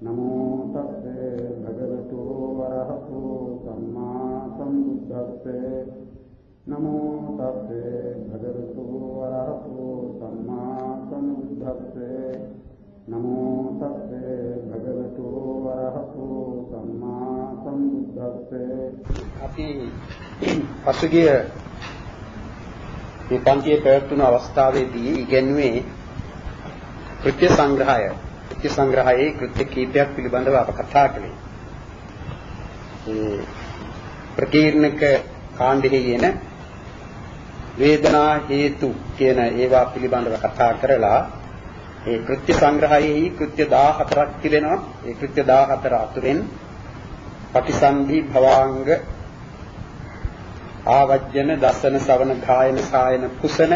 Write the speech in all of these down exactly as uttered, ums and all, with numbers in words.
नमो तस्से भगवतो वरहतो सम्मा सम्बुद्धस्से नमो तस्से भगवतो वरहतो सम्मा सम्बुद्धस्से नमो तस्से भगवतो वरहतो सम्मा सम्बुद्धस्से අපි පසුගිය මේ පන්තියේ පැවැත්වුණු අවස්ථාවේදී ඉගෙනුවේ කෘත්‍ය සංග්‍රහය කෘත්‍ය සංග්‍රහයේ කෘත්‍ය කීපයක් පිළිබඳව අප කතා කළේ. ඒ ප්‍රකීර්ණක කාණ්ඩයේ එන වේදනා හේතු කියන ඒවා පිළිබඳව කතා කරලා ඒ කෘත්‍ය සංග්‍රහයේ කෘත්‍ය දාහතරක් තිබෙනවා. ඒ කෘත්‍ය දාහතර අතුරෙන් පටිසන්ධි භවාංග ආවජ්ජන දසන සවන ගායන සායන කුසන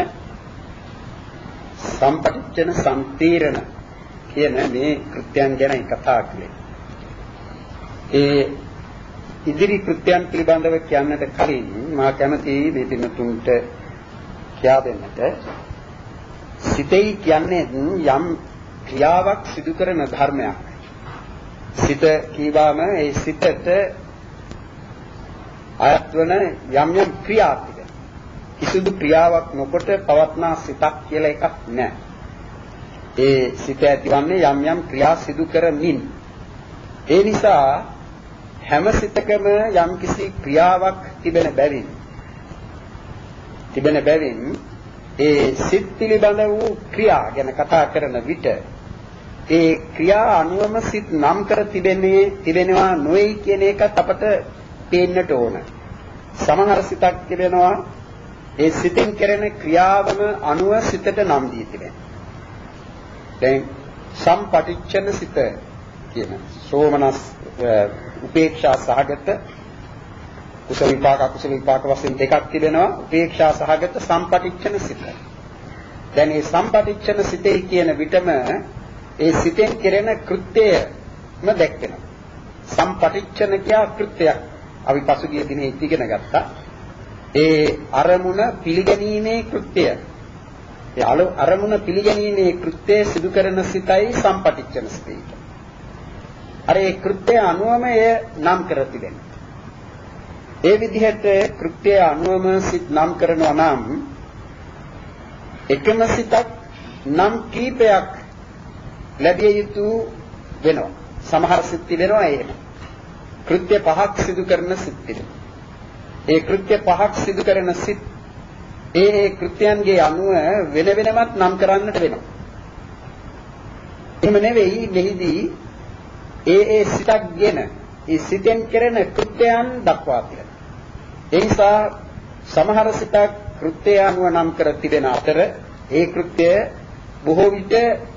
සම්පටිච්ඡන සම්තීරණ කියන මේ කෘත්‍යයන් ගැන කතා කළේ. ඒ ඉදිරි කෘත්‍යයන් පිළිබඳව කියන්නට කලින් මා කැමතියි මේ පින්තුන්ට කියා දෙන්නට. සිතේ කියන්නේ යම් ක්‍රියාවක් සිදු කරන ධර්මයක්. සිත කීවාම ඒ සිතට අයත් වන යම් යම් ක්‍රියා තිබෙනවා. කිසිදු ක්‍රියාවක් නොකොට පවත්නා සිතක් කියලා එකක් නැහැ. ඒ සිත ඇතිවන්නේ යම් යම් ක්‍රියා සිදු කරමින්. ඒ නිසා හැම සිතකම යම් කිසි ක්‍රියාවක් තිබෙන බැවින් තිබෙන බැවින් ඒ සිත් පිළිබඳ වූ ක්‍රියා ගැන කතා කරන විට ඒ ක්‍රියා අනුවම සිත් නම් කර තිබෙන්නේ තිබෙනවා නොයි කියන එකත් අපට පේන්නට ඕන. සමහර සිතක් තිබෙනවා ඒ සිතෙන් කරන ක්‍රියාවම අනුව සිතට නම් දී තිබෙනවා. දැන් සම්පටිච්ඡන සිත කියන සෝමනස් උපේක්ෂා සහගත කුසල විපාක අකුසල විපාක වශයෙන් දෙකක් තිබෙනවා. උපේක්ෂා සහගත සම්පටිච්ඡන සිත. දැන් මේ සම්පටිච්ඡන සිතේ කියන විටම ඒ සිතෙන් කෙරෙන කෘත්‍යයම දැක්වෙනවා. සම්පටිච්ඡන කියා කෘත්‍යයක් අපි පසුගිය දිනේ ඉගෙන ගත්තා. ඒ අරමුණ පිළිගැනීමේ කෘත්‍යය. ඒ අරමුණ පිළිගැනීමේ කෘත්‍යය සිදු කරන සිතයි සම්පටිච්ඡන සිතයි. අර ඒ කෘත්‍යය අනුවම එය නම් කර තිබෙනවා. ඒ විදිහට කෘත්‍යය අනුවම සිත නම් කරනවා නම් එකම සිතක් නම් කීපයක් ලැබිය යුතු වෙනවා. සමහර සිත් තිබෙනවා එහෙම. කෘත්‍ය පහක් සිදු කරන සිත් තිබෙනවා. ඒ කෘත්‍ය පහක් සිදු කරන සිත් ඒ ඒ කෘත්‍යයන්ගේ අනුව වෙන වෙනමත් නම් කරන්නට වෙනවා. එහෙම නෙවෙයි මෙහිදී ඒ ඒ සිතක්ගෙන ඒ සිතෙන් කරන කෘත්‍යයන් දක්වා තිබෙනවා. ඒ නිසා සමහර සිතක් කෘත්‍ය අනුව නම් කර තිබෙන අතර ඒ කෘත්‍ය බොහෝ විට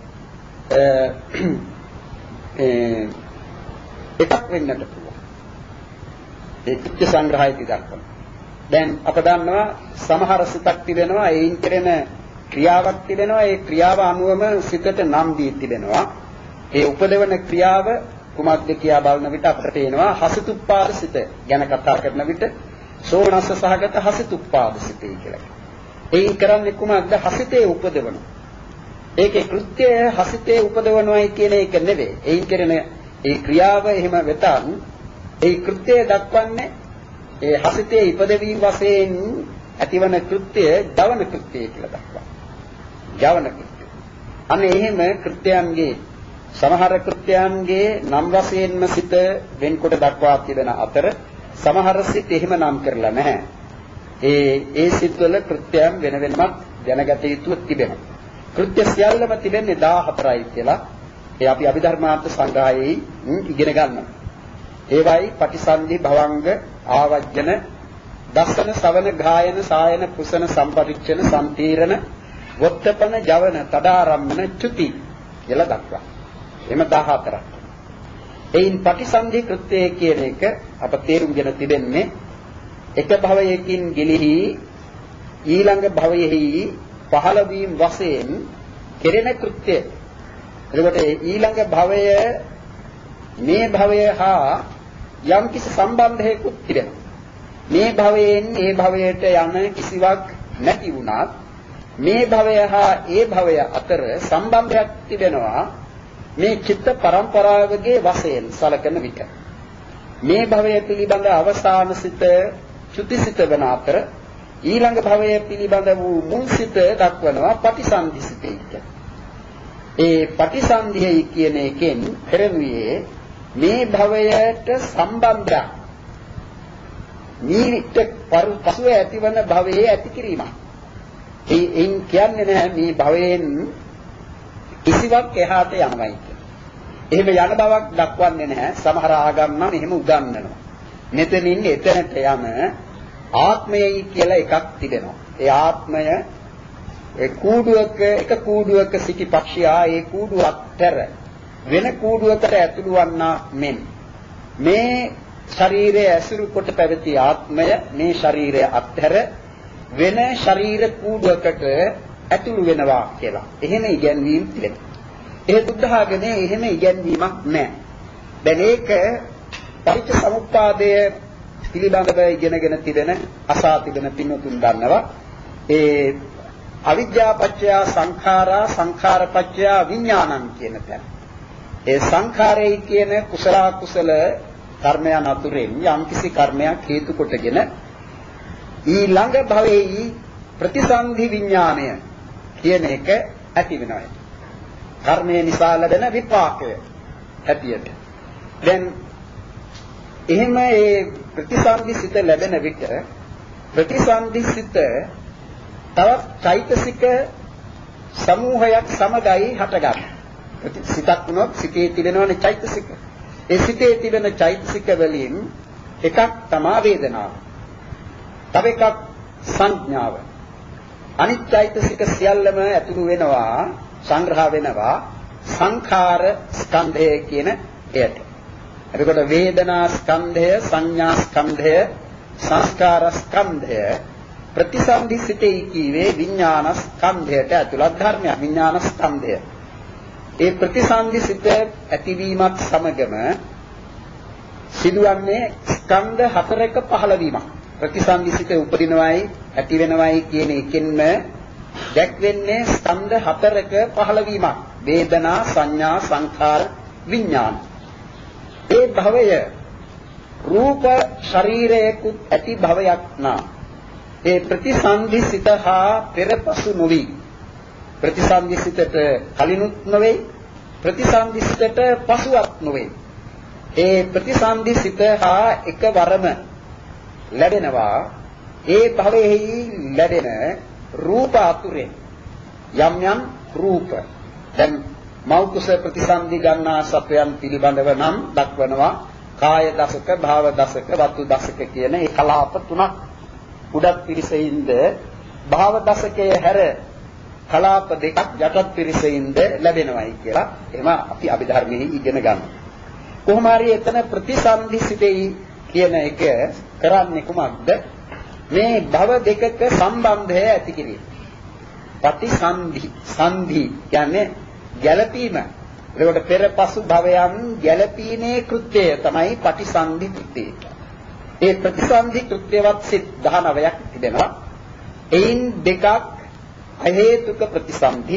ඒ එකක් වෙන්නට පුළුවන්. ඒ කෘත්‍ය සංග්‍රහයේදී දක්වන. දැන් අප දන්නවා සමහර සිතක් තිබෙනවා ඒයින් කරන ක්‍රියාවක් තිබෙනවා. ඒ ක්‍රියාව අනුවම සිතට නම් දී තිබෙනවා. ඒ උපදවන ක්‍රියාව කුමක්ද කියා බලන විට අපට පේනවා හසිතුප්පාද සිත ගැන කතා කරන විට සෝමනස්ස සහගත හසිතුප්පාද සිතයි කියලා. ඒයින් කරන්නේ කුමක්ද? හසිතේ උපදවන. ඒකේ කෘත්‍යය හසිතේ උපදවනවායි කියන එක නෙවෙයි. ඒයින් කරන ඒ ක්‍රියාව එහෙම වෙතත් ඒ කෘත්‍යය දක්වන්නේ ඒ හසිතේ ඉපදවීම වශයෙන් ඇතිවන කෘත්‍යය ජවන කෘත්‍යය කියලා දක්වනවා. ජවන කෘත්‍යය. අනේ එහෙම කෘත්‍යයන්ගේ සමහර කෘත්‍යයන්ගේ නම් වශයෙන්ම සිත වෙන්කොට දක්වා තිබෙන අතර සමහර සිත් එහෙම නම් කරලා නැහැ. ඒ ඒ සිත්වල කෘත්‍යයන් වෙන වෙනමත් දැනගත යුතු තිබෙනවා. කෘත්‍ය සියල්ලම තිබෙන්නේ දාහතරයි කියලා ඒ අපි අභිධර්මාර්ථ සංග්‍රහයේ ඉගෙන ගන්නවා. ඒවයි පටිසන්ධි භවංග ආවජ්ජන දස්සන සවන ගායන සායන කුසන සම්පටිච්ඡන සම්තීරණ වොත්තපන ජවන තදාරම්මන චුති කියලා දක්වනවා. එම දාහතරක්. එයින් පටිසන්ධි කෘත්‍යය කියන එක අප තේරුම්ගෙන තිබෙන්නේ එක භවයකින් ගිලිහි ඊළඟ භවයෙහි පහළ වීම වශයෙන් කෙරෙන කෘත්‍යය. එතකොට ඊළඟ භවය මේ භවය හා යම් කිසි සම්බන්ධයකුත් තිබෙනවා. මේ භවයෙන් ඒ භවයට යන කිසිවක් නැති වුණත් මේ භවය හා ඒ භවය අතර සම්බන්ධයක් තිබෙනවා. මේ චිත්ත පරම්පරාවගේ වශයෙන් සලකන විට මේ භවය පිළිබඳ අවසාන සිත චුතිසිත වන අතර ඊළඟ භවය පිළිබඳ වූ මුල් සිත දක්වනවා පටිසන්ධි සිතයි. ඒ පටිසන්ධියයි කියන එකෙන් පෙරළුවේ මේ භවයට සම්බන්ධ නිවිත පසුව ඇතිවන භවයේ ඇති කිරීමක්. ඒ එයින් කියන්නේ නැහැ මේ භවයෙන් කිසිවක් එහාට යනවායි කියලා. එහෙම යන බවක් දක්වන්නේ නැහැ. සමහර ආගම් නම් එහෙම උගන්වනවා. මෙතනින් එතනට යන ආත්මයයි කියලා එකක් තිබෙනවා. ඒ ආත්මය ඒ කූඩුවක එක කූඩුවක සිටි පක්ෂියා ඒ කූඩුව අතර වෙන කූඩුවකට ඇතුළු වන්නා මෙන් මේ ශරීරයේ ඇසුරු කොට පැවති ආත්මය මේ ශරීරය අතර වෙන ශරීර කූඩුවකට ඇතුළු වෙනවා කියලා. එහෙම ඉගැන්වීම් තිබෙනවා. ඒ බුද්ධ ආගමේ එහෙම ඉගැන්වීමක් නැහැ. දැන් ඒක පටිච්චසමුප්පාදය පිළිබඳව ඉගෙනගෙන තිබෙන අසා තිබෙන පින්වතුන් දන්නවා. ඒ අවිද්‍යා පත්‍ය සංඛාරා සංඛාර පත්‍ය විඥානං කියන තැන. ඒ සංඛාරය කියන කුසල කුසල කර්මයන් අතුරෙන් යම්කිසි කර්මයක් හේතු කොටගෙන ඊළඟ භවයේ ප්‍රතිසන්ධි විඥාණය කියන එක ඇති වෙනවා. කර්මය නිසා ලැබෙන විපාකය හැටියට. දැන් එහෙම ඒ ප්‍රතිසන්ධි සිත ලැබෙන විට ප්‍රතිසන්ධි සිත තවත් චෛතසික සමූහයක් සමගයි හටගන්නවා. සිතක් වුණොත් සිතේ තිබෙනවනේ චෛතසික. ඒ සිතේ තිබෙන චෛතසික වලින් එකක් තමයි වේදනාව. තව එකක් සංඥාව. අනිත් චෛතසික සියල්ලම ඇතුළු වෙනවා සංග්‍රහ වෙනවා සංඛාර ස්කන්ධය කියන එයට. එතකොට වේදනා ස්කන්ධය, සංඥා ස්කන්ධය, සංස්කාර ස්කන්ධය ප්‍රතිසන්ධි සිතේ කීවේ විඥාන ස්කන්ධයට ඇතුළත් ධර්මයක්. විඥාන ස්කන්ධය. ඒ ප්‍රතිසන්ධි සිත ඇතිවීමත් සමගම සිදුවන්නේ ස්කන්ධ හතරක පහළවීමක්. ප්‍රතිසන්ධි සිත උපදිනවයි ඇති වෙනවයි කියන එකෙන්ම දැක්වෙන්නේ ස්කන්ධ හතරක පහළවීමක්. වේදනා, සංඥා, සංඛාර, විඥාන. ඒ භවය රූප ශරීරයකුත් ඇති භවයක් නා. ඒ ප්‍රතිසන්ධි සිත හා පෙරපසු නොවි. ප්‍රතිසන්ධි සිතට කලිනුත් නොවේ, ප්‍රතිසන්ධි සිතට පසුවත් නොවේ. ඒ ප්‍රතිසන්ධි සිත හා එකවරම ලැබෙනවා. ඒ භවයේහි ලැබෙන රූප අතුරෙන් යම් යම් රූප. දැන් මෞකස ප්‍රතිසන්ධි ගන්නා සත්වයන් පිළිබඳව නම් දක්වනවා කාය දසක, භාව දසක, වතු දසක කියන ඒ කලාප තුනක් උඩත් පිරිසෙින්ද භාව දසකයේ හැර කලාප දෙකක් යටත් පිරිසෙින්ද ලැබෙනවයි කියලා එහෙම අපි අභිධර්මයේ ඉගෙන ගන්නවා. කොහොම හරි එතන ප්‍රතිසන්ධි සිතේ කියන එක කරන්නේ කුමක්ද? මේ භව දෙකක සම්බන්ධය ඇති කිරීම. ප්‍රතිසන්ධි සංධි කියන්නේ ගැළපීම. ඒකට පෙරපසු භවයන් ගැළපීමේ කෘත්‍යය තමයි ප්‍රතිසන්ධි කෘත්‍යය. ඒ ප්‍රතිසන්ධි කෘත්‍යවත් සිත් දහනවයක් තිබෙනවා. එයින් දෙකක් අහේතුක ප්‍රතිසන්ධි,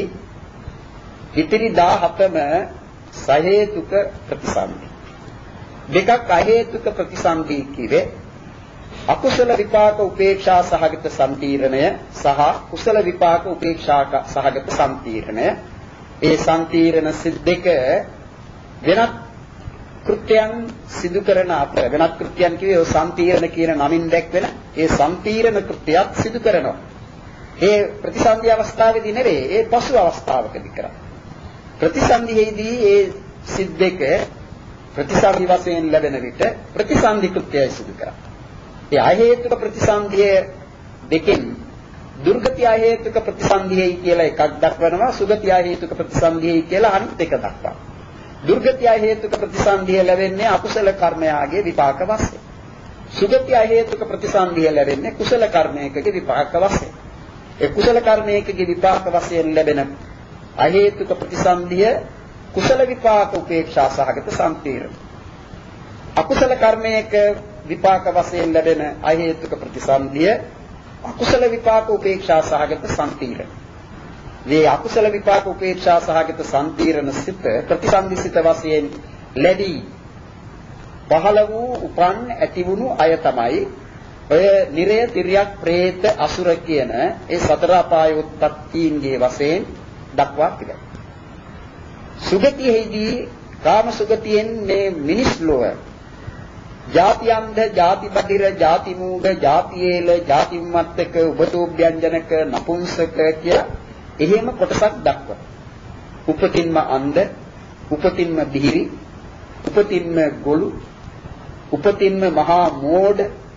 ඉතිරි දහහතම සහේතුක ප්‍රතිසන්ධි. දෙකක් අහේතුක ප්‍රතිසන්ධි කිවේ අකුසල විපාක උපේක්ෂා සහගත සම්පීර්ණය සහ කුසල විපාක උපේක්ෂා සහගත සම්පීර්ණය. ඒ සම්පීර්ණ සිත් දෙක වෙනත් කෘත්‍යයන් සිදු කරන අතර වෙනත් කෘත්‍යයන් කියේ ඔය සම්පීර්ණ කියන නමින් දැක්වෙන ඒ සම්පීර්ණ කෘත්‍යයක් සිදු කරනවා. ඒ ප්‍රතිසන්ධි අවස්ථාවේදී නෙවෙයි, ඒ පසු අවස්ථාවකදී කරා. ප්‍රතිසන්ධියේදී ඒ සිත් දෙක ප්‍රතිසන්ධි වශයෙන් ලැබෙන විට ප්‍රතිසන්ධි කෘත්‍යය සිදු කරා. ඒ අහේතුක ප්‍රතිසන්ධිය දෙකෙන් දුර්ගති අහේතුක ප්‍රතිසන්ධියයි කියලා එකක් දක්වනවා, සුගති අහේතුක ප්‍රතිසන්ධියයි කියලා අනිත් එක දක්වනවා. දුර්ගති අහේතුක ප්‍රතිසන්ධිය ලැබෙන්නේ අකුසල කර්මයාගේ විපාක වශයෙන්. සුගති අහේතුක ප්‍රතිසන්ධිය ලැබෙන්නේ කුසල කර්මයකගේ විපාක වශයෙන්. ඒ කුසල කර්මයකගේ විපාක වශයෙන් ලැබෙන අහේතුක ප්‍රතිසන්ධිය කුසල විපාක උපේක්ෂා සහගත සම්පීර්ණ. අකුසල කර්මයක විපාක වශයෙන් ලැබෙන අහේතුක ප්‍රතිසන්ධිය අකුසල විපාක උපේක්ෂා සහගත සම්පීර්ණ. මේ අකුසල විපාක උපේක්ෂා සහගත සම්පීර්ණ සිත ප්‍රතිසන්දිසිත වශයෙන් ලැබී පහළ වූ උපන් ඇති වුණු අය තමයි ඔය නිරය තිරියක් പ്രേත අසුර කියන ඒ සතර අපාය උත්පත්තීන්ගේ වශයෙන් දක්වා තිබෙනවා. සුගතියේදී කාම සුගතියෙන් මේ මිනිස් ලෝක ජාතියන්ද ජාති බදිර ජාති මූග ජාතියේල ජාති මත්තක උපතෝභ්‍යංජනක නපුංසක කිය එහෙම කොටසක් දක්වනවා. උපතින්ම අන්ධ, උපතින්ම බිහිරි, උපතින්ම ගොළු, උපතින්ම මහා මෝඩ,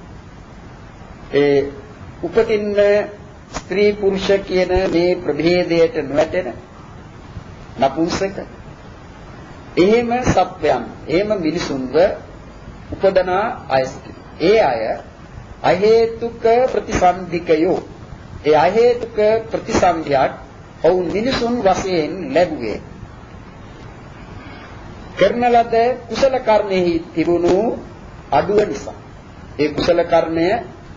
ඒ උපතින්ම ස්ත්‍රී පුරුෂ කියන මේ ප්‍රභේදයට නොවැටෙන නපුංසක එහෙම සත්වයන් එහෙම මිනිසුන්ව උපදනා අය ඒ අය අහේතුක ප්‍රතිසන්දිකයෝ ඒ අහේතුක ප්‍රතිසන්දියක් ඔවුන් මිනිසුන් වශයෙන් ලැබුවේ කරන ලද කුසල කර්මෙහි තිබුණු අඩුව නිසා. ඒ කුසල කර්මය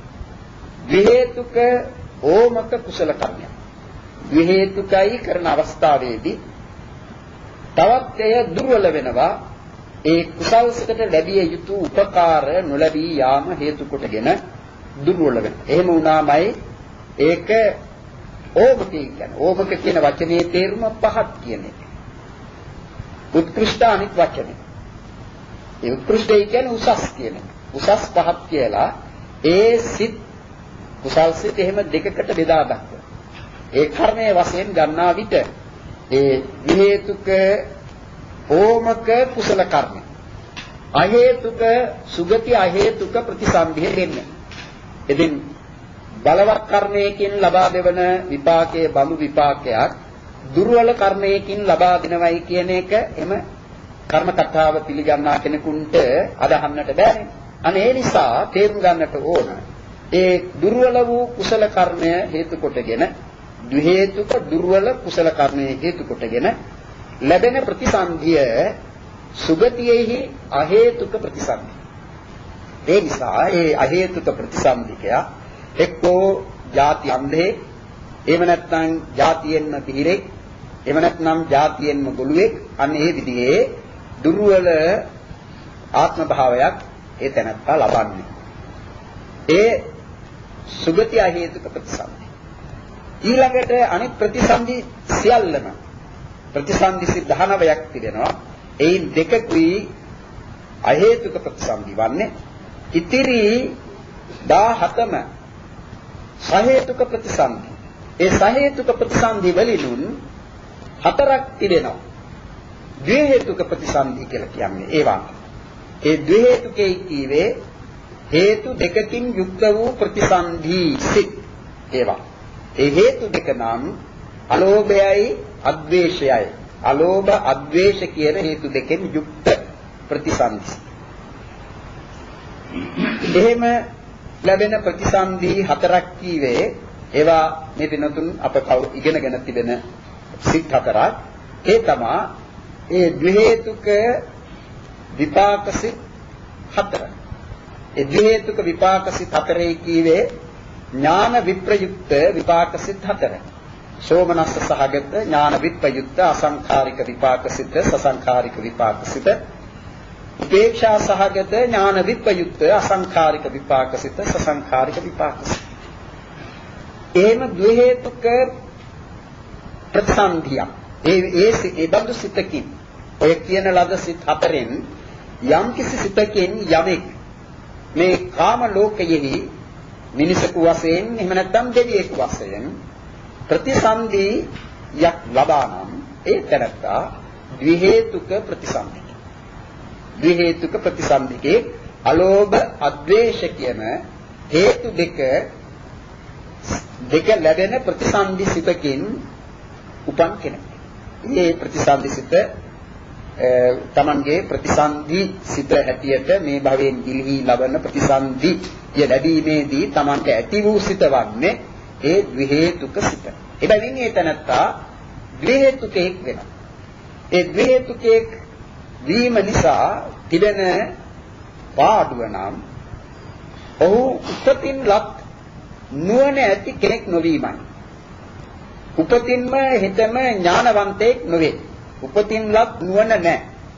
විහේතුක ඕමක කුසල කර්මයක්. විහේතුකයි කරන අවස්ථාවේදී තවත් එය දුර්වල වෙනවා. ඒ කුසල් සිතට ලැබිය යුතු උපකාර නොලැබී යාම හේතු කොටගෙන දුර්වල වෙනවා. එහෙම වුණාමයි ඒක ඕමක කියන. ඕමක කියන වචනේ තේරුම පහත් කියන එක. උත්කෘෂ්ඨ අනිත් වචනේ. ඒ උත්කෘෂ්ඨය කියන්නේ උසස් කියන එක. උසස් පහත් කියලා ඒ සිත් කුසල් සිත් එහෙම දෙකකට බෙදා දක්වනවා. ඒ කර්මයේ වශයෙන් ගන්නා විට ඒ විහේතුක ඕමක කුසල කර්ම අහේතුක සුගති අහේතුක ප්‍රතිසන්දිය දෙන්නේ. ඉතින් බලවත් කර්මයකින් ලබා දෙවන විපාකයේ බඳු විපාකයක් දුර්වල කර්මයකින් ලබා දෙනවයි කියන එක එම කර්ම කතාව පිළිගන්නා කෙනෙකුට අදහන්නට බෑනේ. අනේ ඒ නිසා තේරුම් ගන්නට ඕන. ඒ දුර්වල වූ කුසල කර්මය හේතු කොටගෙන ද්විහේතුක දුර්වල කුසල කර්මය හේතු කොටගෙන ලැබෙන ප්‍රතිසන්දිය සුගතියෙහි අහේතුක ප්‍රතිසන්දිය. ඒ නිසා ඒ අහේතුක ප්‍රතිසන්දිකය එක්කෝ ಜಾති අන්ධේ, එහෙම නැත්නම් ಜಾතියෙන්ම පිළිරෙක්, එහෙම නැත්නම් ಜಾතියෙන්ම ගොළුෙක්, අන්න ඒ විදිහේ දුර්වල ආත්ම භාවයක් ඒ තැනත්තා ලබන්නේ. ඒ සුගති අහේතුක ප්‍රතිසන්දි. ඊළඟට අනිත් ප්‍රතිසන්දි සියල්ලම ප්‍රතිසන්දි සිද්ධානවයක් තිබෙනවා. එයින් දෙකකුයි අහේතුක ප්‍රතිසන්දි වන්නේ. ඉතිරි දහසතම සහේතුක ප්‍රතිසන්දි. ඒ සහේතුක ප්‍රතිසන්දි වලිනුන් හතරක් තිබෙනවා. ද්විහේතුක ප්‍රතිසන්දි කියලා කියන්නේ ඒවා. ඒ ද්විහේතුකේ කීවේ හේතු දෙකකින් යුක්ත වූ ප්‍රතිසන්දි සිත් ඒවා. ඒ හේතු දෙක නම් අලෝභයයි අද්වේෂයයි. අලෝභ අද්වේෂ කියන හේතු දෙකෙන් යුක්ත ප්‍රතිසන්දි. එහෙම ලැබෙන ප්‍රතිසන්දි හතරක් කීවේ ඒවා මේ දිනතුන් අප කවුරු ඉගෙනගෙන තිබෙන සිත් හතරක්. ඒ තමයි ඒ ද්විහේතුක විපාක සිත් හතර. ඒ ද්විහේතුක විපාක සිත් හතරේ කීවේ ඥාන විප්‍රයුක්ත විපාක සිත් හතර. සෝමනස්ස සහගත ඥාන විප්‍රයුක්ත අසංඛාරික විපාක සිත්, සසංඛාරික විපාක සිත්. උපේක්ෂා සහගත ඥාන විප්‍රයුක්ත අසංඛාරික විපාක සිත්, සසංඛාරික විපාක සිත්. එහෙම ද්විහේතුක ප්‍රතිසන්දිය. ඒ ඒ ඒ බඳු සිතකින් ඔය කියන ලද සිත් හතරෙන් යම් කිසි සිතකින් යමෙක් මේ කාම ලෝකයෙහි මිනිසකු වශයෙන් එහෙම නැත්නම් දෙවියෙක් වශයෙන් ප්‍රතිසන්දියක් ලබා නම් ඒ තැනත්තා ද්විහේතුක ප්‍රතිසන්දිය. ද්විහේතුක ප්‍රතිසන්දිකේ අලෝභ අද්වේෂ කියන හේතු දෙක දෙක ලැබෙන ප්‍රතිසන්දි සිතකින් උපන් කෙනෙක්. මේ ප්‍රතිසන්දි සිත තමන්ගේ ප්‍රතිසන්දි සිත හැටියට මේ භවයෙන් දිලිහි ලබන ප්‍රතිසන්දි ය ලැබීමේදී තමන්ට ඇති වූ සිත වන්නේ ඒ ද්විහේතුක සිත. එබැවින් ඒ තැනත්තා ද්විහේතුකෙක් වෙනවා. ඒ ද්විහේතුකෙක් වීම නිසා තිබෙන පාඩුව නම් ඔහු උපතින් ලක් නුවණ ඇති කෙනෙක් නොවීමයි. උපතින්ම හිතම ඥානවන්තයෙක් නොවේ. උපතින්වත් නුවණ නැහැ.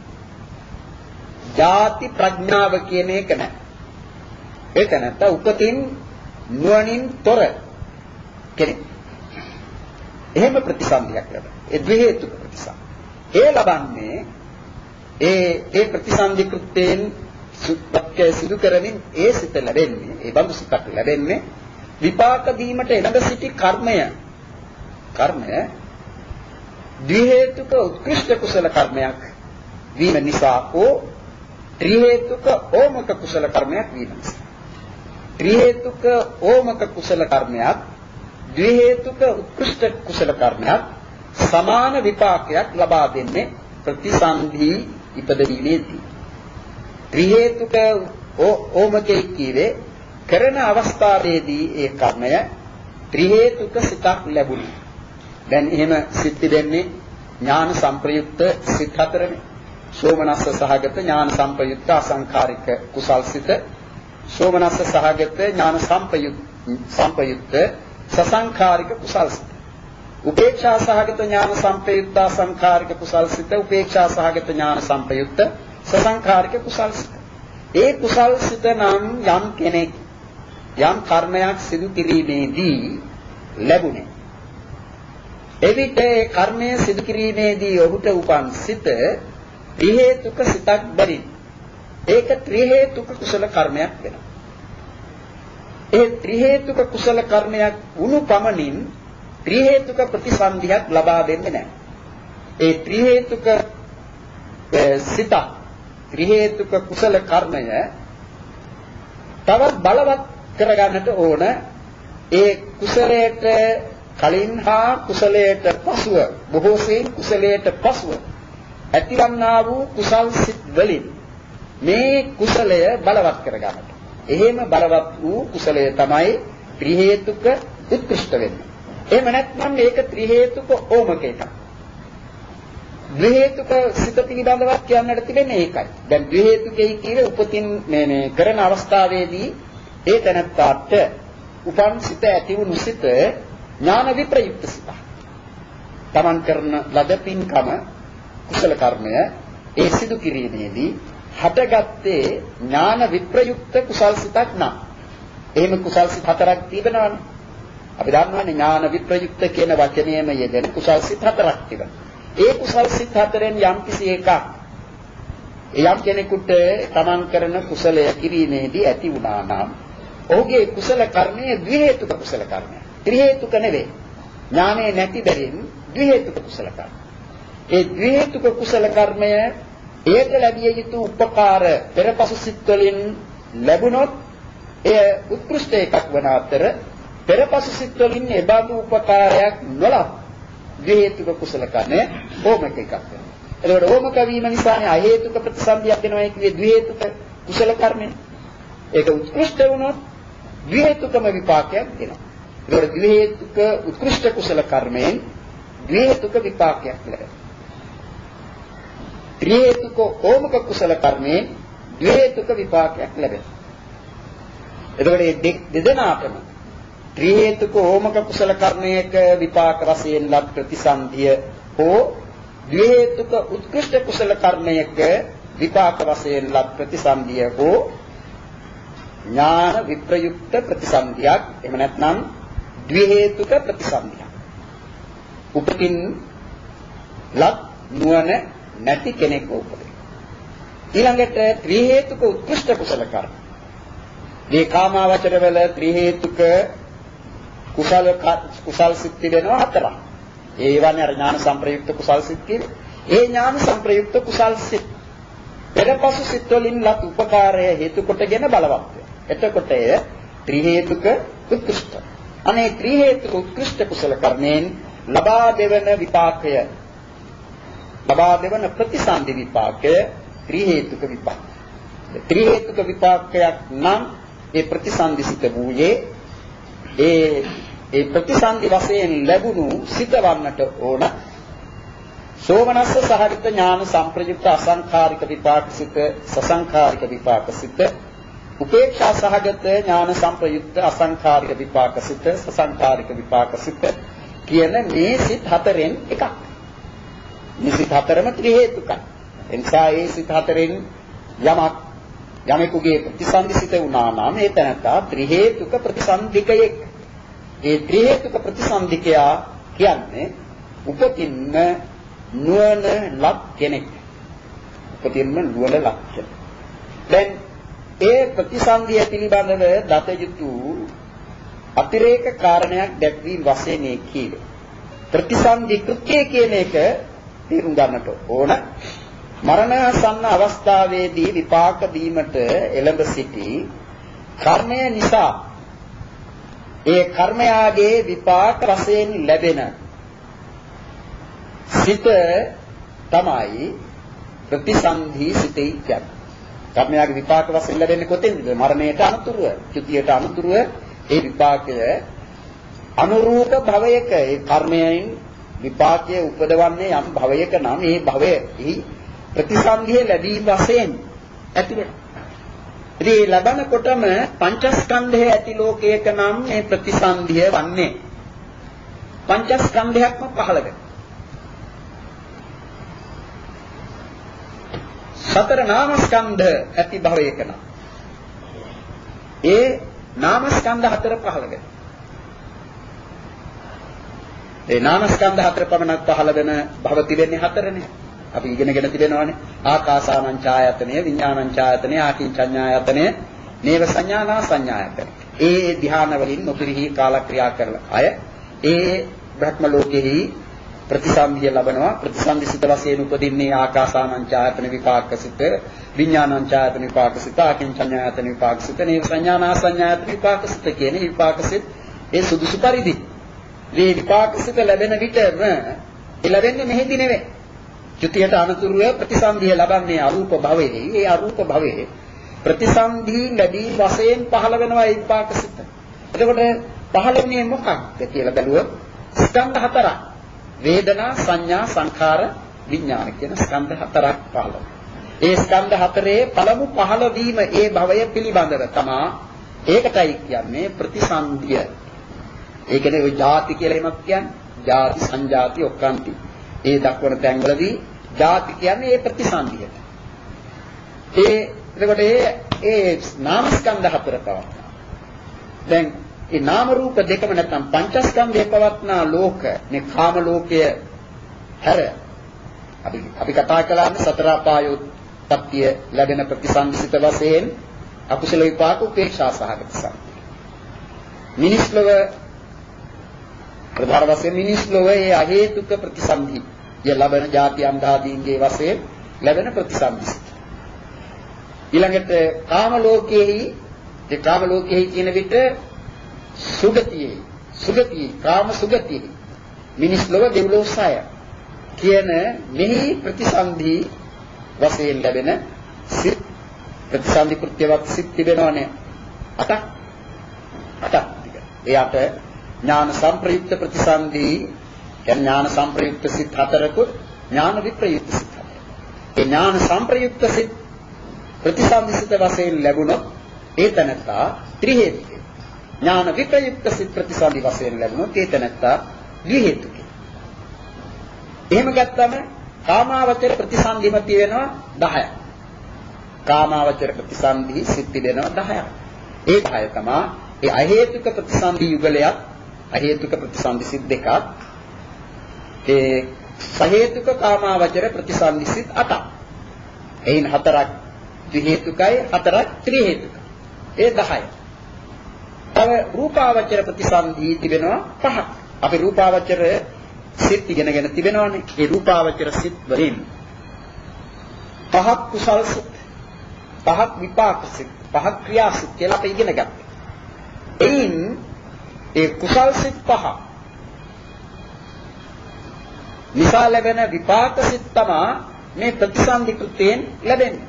ಜಾති ප්‍රඥාව කියන එක නැහැ. ඒක නැත්නම් උපතින් නුවණින් තොර කෙනෙක්. එහෙම ප්‍රතිසන්දියක් ලැබෙනවා. ඒ ද්වි හේතුක ප්‍රතිසන්දි. ඒ ලබන්නේ ඒ ඒ ප්‍රතිසන්දි කෘත්‍යයෙන් සුත්පත්ය සිදු කරමින් ඒ සිත ලැබෙන්නේ, ඒ බඳු සිතක් ලැබෙන්නේ විපාක දීමට එළඹ සිටි කර්මය. කර්මය ද්වි හේතුක උත්කෘෂ්ඨ කුසල කර්මයක් වීම නිසා හෝ ත්‍රි හේතුක ඕමක කුසල කර්මයක් වීම නිසා. ත්‍රි හේතුක ඕමක කුසල කර්මයක් ද්වි හේතුක උත්කෘෂ්ඨ කුසල කර්මයක් සමාන විපාකයක් ලබා දෙන්නේ ප්‍රතිසන්ධි ඉපදීමේදී. ත්‍රි හේතුක ඕමකේ කීවේ කරන අවස්ථාවේදී ඒ කර්මය ත්‍රි හේතුක සිතක් ලැබුණා. දැන් එහෙම සිත් දෙන්නේ ඥාන සංප්‍රයුක්ත සිත් හතරනේ. සෝමනස්ස සහගත ඥාන සංප්‍රයුක්ත අසංඛාරික කුසල් සිත, සෝමනස්ස සහගත ඥාන සංප්‍රයුක්ත සංප්‍රයුක්ත සසංඛාරික කුසල් සිත, උපේක්ෂා සහගත ඥාන සංප්‍රයුක්ත අසංඛාරික කුසල් සිත, උපේක්ෂා සහගත ඥාන සංප්‍රයුක්ත සසංඛාරික කුසල් සිත. ඒ කුසල් සිත නම් යම් කෙනෙක් යම් කර්මයක් සිදු කිරීමේදී ලැබුණේ, එවිට ඒ කර්මය සිදු කිරීමේදී ඔහුට උපන් සිත ත්‍රි හේතුක සිතක් බැරි. ඒක ත්‍රි හේතුක කුසල කර්මයක් වෙනවා. ඒ ත්‍රි හේතුක කුසල කර්මයක් වුණු පමණින් ත්‍රි හේතුක ප්‍රතිසන්දියක් ලබා දෙන්නේ නැහැ. ඒ ත්‍රි හේතුක සිත ත්‍රි හේතුක කුසල කර්මය තවත් බලවත් කරගන්නට ඕන. ඒ කුසලයට කලින් හා කුසලයට පසුව, බොහෝ සෙයින් කුසලයට පසුව ඇතිවන්නා වූ කුසල් සිත් වලින් මේ කුසලය බලවත් කරගන්නට. එහෙම බලවත් වූ කුසලය තමයි ත්‍රි හේතුක උත්කෘෂ්ඨ වෙන්නේ. එහෙම නැත්නම් මේක ත්‍රි හේතුක ඕමක එකක්. ද්වි හේතුක සිත පිළිබඳව කියන්නට තිබෙන්නේ ඒකයි. දැන් ද්වි හේතුකයි කියන්නේ උපතින් මේ මේ කරන අවස්ථාවේදී ඒ තැනත්තාට උපන් සිත ඇති වුණු සිත ඥාන විප්‍රයුක්ත සිත. තමන් කරන ලද පින්කම කුසල කර්මය ඒ සිදු කිරීමේදී හටගත්තේ ඥාන විප්‍රයුක්ත කුසල් සිතක් නම්. එහෙම කුසල් සිත හතරක් තිබෙනවානේ. අපි දන්නවානේ ඥාන විප්‍රයුක්ත කියන වචනයම යෙදෙන කුසල් සිත හතරක් තිබෙනවා. ඒ කුසල් සිත් හතරෙන් යම් කිසි එකක් යම් කෙනෙකුට තමන් කරන කුසලය කිරීමේදී ඇති වුණා නම් ඔහුගේ කුසල කර්මය ද්වි හේතුක කුසල කර්මයක්. ත්‍රි හේතුක නෙවේ. ඥානෙ නැති බැවින් ද්වි හේතුක කුසල කර්ම. ඒ ද්වි හේතුක කුසල කර්මය ඒට ලැබිය යුතු උපකාර පෙරපසු සිත් වලින් ලැබුණොත් එය උත්කෘෂ්ඨ එකක් වන අතර පෙරපසු සිත් වලින් එබඳු උපකාරයක් නොලබ ද්වි හේතුක කුසල කර්මය ඕමක එකක් වෙනවා. එතකොට ඕමක වීම නිසානේ අ හේතුක ප්‍රතිසන්දියක් වෙනවා කියේ ද්වි හේතුක කුසල කර්මය. ඒක උත්කෘෂ්ඨ වුණොත් ද්වි හේතුකම විපාකයක් දෙනවා. ඒකට ද්වි හේතුක උත්කෘෂ්ඨ කුසල කර්මයෙන් ද්වි හේතුක විපාකයක් ලැබෙනවා. ත්‍රි හේතුක ඕමක කුසල කර්මයෙන් ද්වි හේතුක විපාකයක් ලැබෙනවා. එතකොට මේ දෙදෙනාටම ත්‍රි හේතුක ඕමක කුසල කර්මයක විපාක වශයෙන් ලබ ප්‍රතිසන්දිය හෝ ද්වි හේතුක උත්කෘෂ්ඨ කුසල කර්මයක විපාක වශයෙන් ලබ ප්‍රතිසන්දිය හෝ ඥාන විප්‍රයුක්ත ප්‍රතිසන්දියක්, එහෙම නැත්නම් ද්වි හේතුක ප්‍රතිසන්දියක්. උපකින් ලබ නුවණ නැති කෙනෙක් උපදින. ඊළඟට ත්‍රි හේතුක උත්කෘෂ්ඨ කුසල කර්ම. මේ කාමාවචර වල ත්‍රි හේතුක කුසල කුසල් සිත් තිබෙනවා හතරක්. ඒ වන්නේ අර ඥාන සංප්‍රයුක්ත කුසල් සිත් කියන්නේ. ඒ ඥාන සංප්‍රයුක්ත කුසල් සිත් පෙරපසු සිත් වලින් ලත් උපකාරය හේතු කොටගෙන බලවත් වෙනවා. එතකොට එය ත්‍රි හේතුක උත්කෘෂ්ඨ. අනේ ත්‍රි හේතුක උත්කෘෂ්ඨ කුසල කර්මයෙන් ලබා දෙවන විපාකය, ලබා දෙවන ප්‍රතිසන්දි විපාකය ත්‍රි හේතුක විපාක. ත්‍රි හේතුක විපාකයක් නම් ඒ ප්‍රතිසන්දි සිත වූයේ ඒ ඒ ප්‍රතිසන්දි වශයෙන් ලැබුණු සිත වන්නට ඕන සෝමනස්ස සහගත ඥාන සංප්‍රයුක්ත අසංඛාරික විපාක සිත, සසංඛාරික විපාක සිත, උපේක්ෂා සහගත ඥාන සංප්‍රයුක්ත අසංඛාරික විපාක සිත, සසංඛාරික විපාක සිත, කියන මේ සිත් හතරෙන් එකක්. මේ සිත් හතරම ත්‍රි හේතුකයි. එනිසා ඒ සිත් හතරෙන් යමක් යමෙකුගේ ප්‍රතිසන්දිසිත වුණා නම් ඒ තැනත්තා ත්‍රි හේතුක ප්‍රතිසන්දිකයෙක්. ඒ ත්‍රි හේතුක ප්‍රතිසන්දිකයා කියන්නේ උපතින්ම නුවණ ලක් කෙනෙක්. උපතින්ම නුවණ ලක් කෙනෙක්. දැන් ඒ ප්‍රතිසන්දිය පිළිබඳව දත යුතු අතිරේක කාරණයක් දැක්වීම වශයෙන් මේ කීවේ. ප්‍රතිසන්දි කෘත්‍ය කියන එක තේරුම් ගන්නට ඕන. මරණාසන්න අවස්ථාවේදී විපාක දීමට එළඹ සිටි කර්මය නිසා ඒ කර්මයාගේ විපාක වශයෙන් ලැබෙන සිත තමයි ප්‍රතිසන්දි සිතේ කියන්නේ. කර්මයාගේ විපාක වශයෙන් ලැබෙන්නේ කොතෙන්ද? මරණයට අනුතුරුව, චුතියට අනුතුරුව ඒ විපාකය අනුරූප භවයක ඒ කර්මයෙන් විපාකය උපදවන්නේ යම් භවයක නම් ඒ භවයෙහි ප්‍රතිසන්දිය ලැබීම වශයෙන් ඇති වෙනවා. ඉතින් ලබනකොටම පංචස්කන්ධය ඇති ලෝකයක නම් මේ ප්‍රතිසන්දිය වන්නේ පංචස්කන්ධයක්ම පහළ වෙනවා. සතර නාමස්කන්ධ ඇති භවයක නම් ඒ නාමස්කන්ධ හතර පහළ වෙනවා. ඒ නාමස්කන්ධ හතර පමණක් පහළ වෙන භව තිබෙන්නේ හතරනේ. අපි ඉගෙනගෙන තිබෙනවානේ. ආකාසානං ඡායතනය, විඥානං ඡායතනය, ආකින්චඤ්ඤායතනය, නේව සංඥානා සංඥායතනය. ඒ ධ්‍යාන වලින් නොපිරිහි කාලක්‍රියා කරලා අය ඒ බ්‍රහ්ම ලෝකෙහි ප්‍රතිසන්දිය ලබනවා. ප්‍රතිසන්දිසිත වශයෙන් උපදින්නේ ආකාසානං ඡායතන විපාකසිත, විඥානං ඡායතන විපාකසිත, ආකින්චඤ්ඤායතන විපාකසිත, නේව සංඥානා සංඥායතන විපාකසිත කියන විපාකසිත ඒ සුදුසු පරිදි මේ විපාකසිත ලැබෙන විටම ඒ ලැබෙන්නේ මෙහෙදි නෙවෙයි. චුතියට අනුතුරුව ප්‍රතිසන්දිය ලබන්නේ අරූප භවයේ. ඒ අරූප භවයේ ප්‍රතිසන්දි ලැබී වශයෙන් පහළ වෙනවා ඒ විපාකසිත. එතකොට පහළ වෙන්නේ මොකක්ද කියලා බැලුවොත් ස්කන්ධ හතරක්. වේදනා, සංඥා, සංඛාර, විඥාන කියන ස්කන්ධ හතරක් පහළ වෙනවා. ඒ ස්කන්ධ හතරේ පළමු පහළ වීම ඒ භවය පිළිබඳව තමයි ඒකටයි කියන්නේ ප්‍රතිසන්දිය. ඒ කියන්නේ ওই ಜಾති කියලා එමත් කියන්නේ. ಜಾති, සංජාති, ඔක්කාන්ති. ඒ දක්වන තැන්වලදී ಜಾති කියන්නේ ඒ ප්‍රතිසන්දියට. ඒ එතකොට ඒ ඒ නාමස්කන්ධ හතර පවත්නවා. දැන් ඒ නාම රූප දෙකම නැත්නම් පංචස්කන්ධය පවත්නා ලෝක මේ කාම ලෝකය හැර අපි අපි කතා කළානේ සතර අපායෝ තත්ත්‍ය ලැබෙන ප්‍රතිසන්දිත වශයෙන් අකුසල විපාක උපේක්ෂා සහගත සම්. මිනිස් ලෝක ප්‍රධාන වශයෙන් මිනිස් ලෝකයේ අහේතුක ප්‍රතිසන්දි ය ලැබෙන ಜಾති අන්ධාදීන්ගේ වශයෙන් ලැබෙන ප්‍රතිසන්දිත. ඊළඟට කාම ලෝකයේහි ඒ කාම ලෝකයේහි කියන විට සුගතියේ සුගතියේ කාම සුගතියේ මිනිස් ලෝක දෙව්ලොව සය කියන මෙහි ප්‍රතිසන්දි වශයෙන් ලැබෙන සිත් ප්‍රතිසන්දි කෘත්‍යවත් සිත් තිබෙනවනේ අටක් අටක් තිබෙනවා. ඒ අට ඥාන සංප්‍රයුක්ත ප්‍රතිසන්දි කියන්නේ ඥාන සංප්‍රයුක්ත සිත් හතරකුත් ඥාන විප්‍රයුක්ත සිත් හතරක්. ඒ ඥාන සංප්‍රයුක්ත සිත් ප්‍රතිසන්දිසිත වශයෙන් ලැබුණොත් ඒ තැනත්තා ත්‍රි හේතුකේ. ඥාන විප්‍රයුක්ත සිත් ප්‍රතිසන්දි වශයෙන් ලැබුණොත් ඒ තැනත්තා ද්වි හේතුකේ. එහෙම ගත්තම කාමාවචර ප්‍රතිසන්දිම තියෙනවා දහයක්. කාමාවචර ප්‍රතිසන්දි සිත් තිබෙනවා දහයක්. ඒ දහය තමයි ඒ අහේතුක ප්‍රතිසන්දි යුගලයක් අහේතුක ප්‍රතිසන්දි සිත් දෙකක්. ඒ සහේතුක කාමාවචර ප්‍රතිසන්දි සිත් අටක්. එයින් හතරක් ද්වි හේතුකයි හතරක් ත්‍රි හේතුකයි. ඒ දහය. තව රූපාවචර ප්‍රතිසන්දි තිබෙනවා පහක්. අපි රූපාවචර සිත් ඉගෙනගෙන තිබෙනවානේ. ඒ රූපාවචර සිත් වලින් පහක් කුසල් සිත්, පහක් විපාක සිත්, පහක් ක්‍රියා සිත් කියලා අපි ඉගෙන ගත්තා. එයින් ඒ කුසල් සිත් පහ නිසා ලැබෙන විපාක සිත් තමයි මේ ප්‍රතිසන්දි කෘත්‍යයෙන් ලැබෙන්නේ.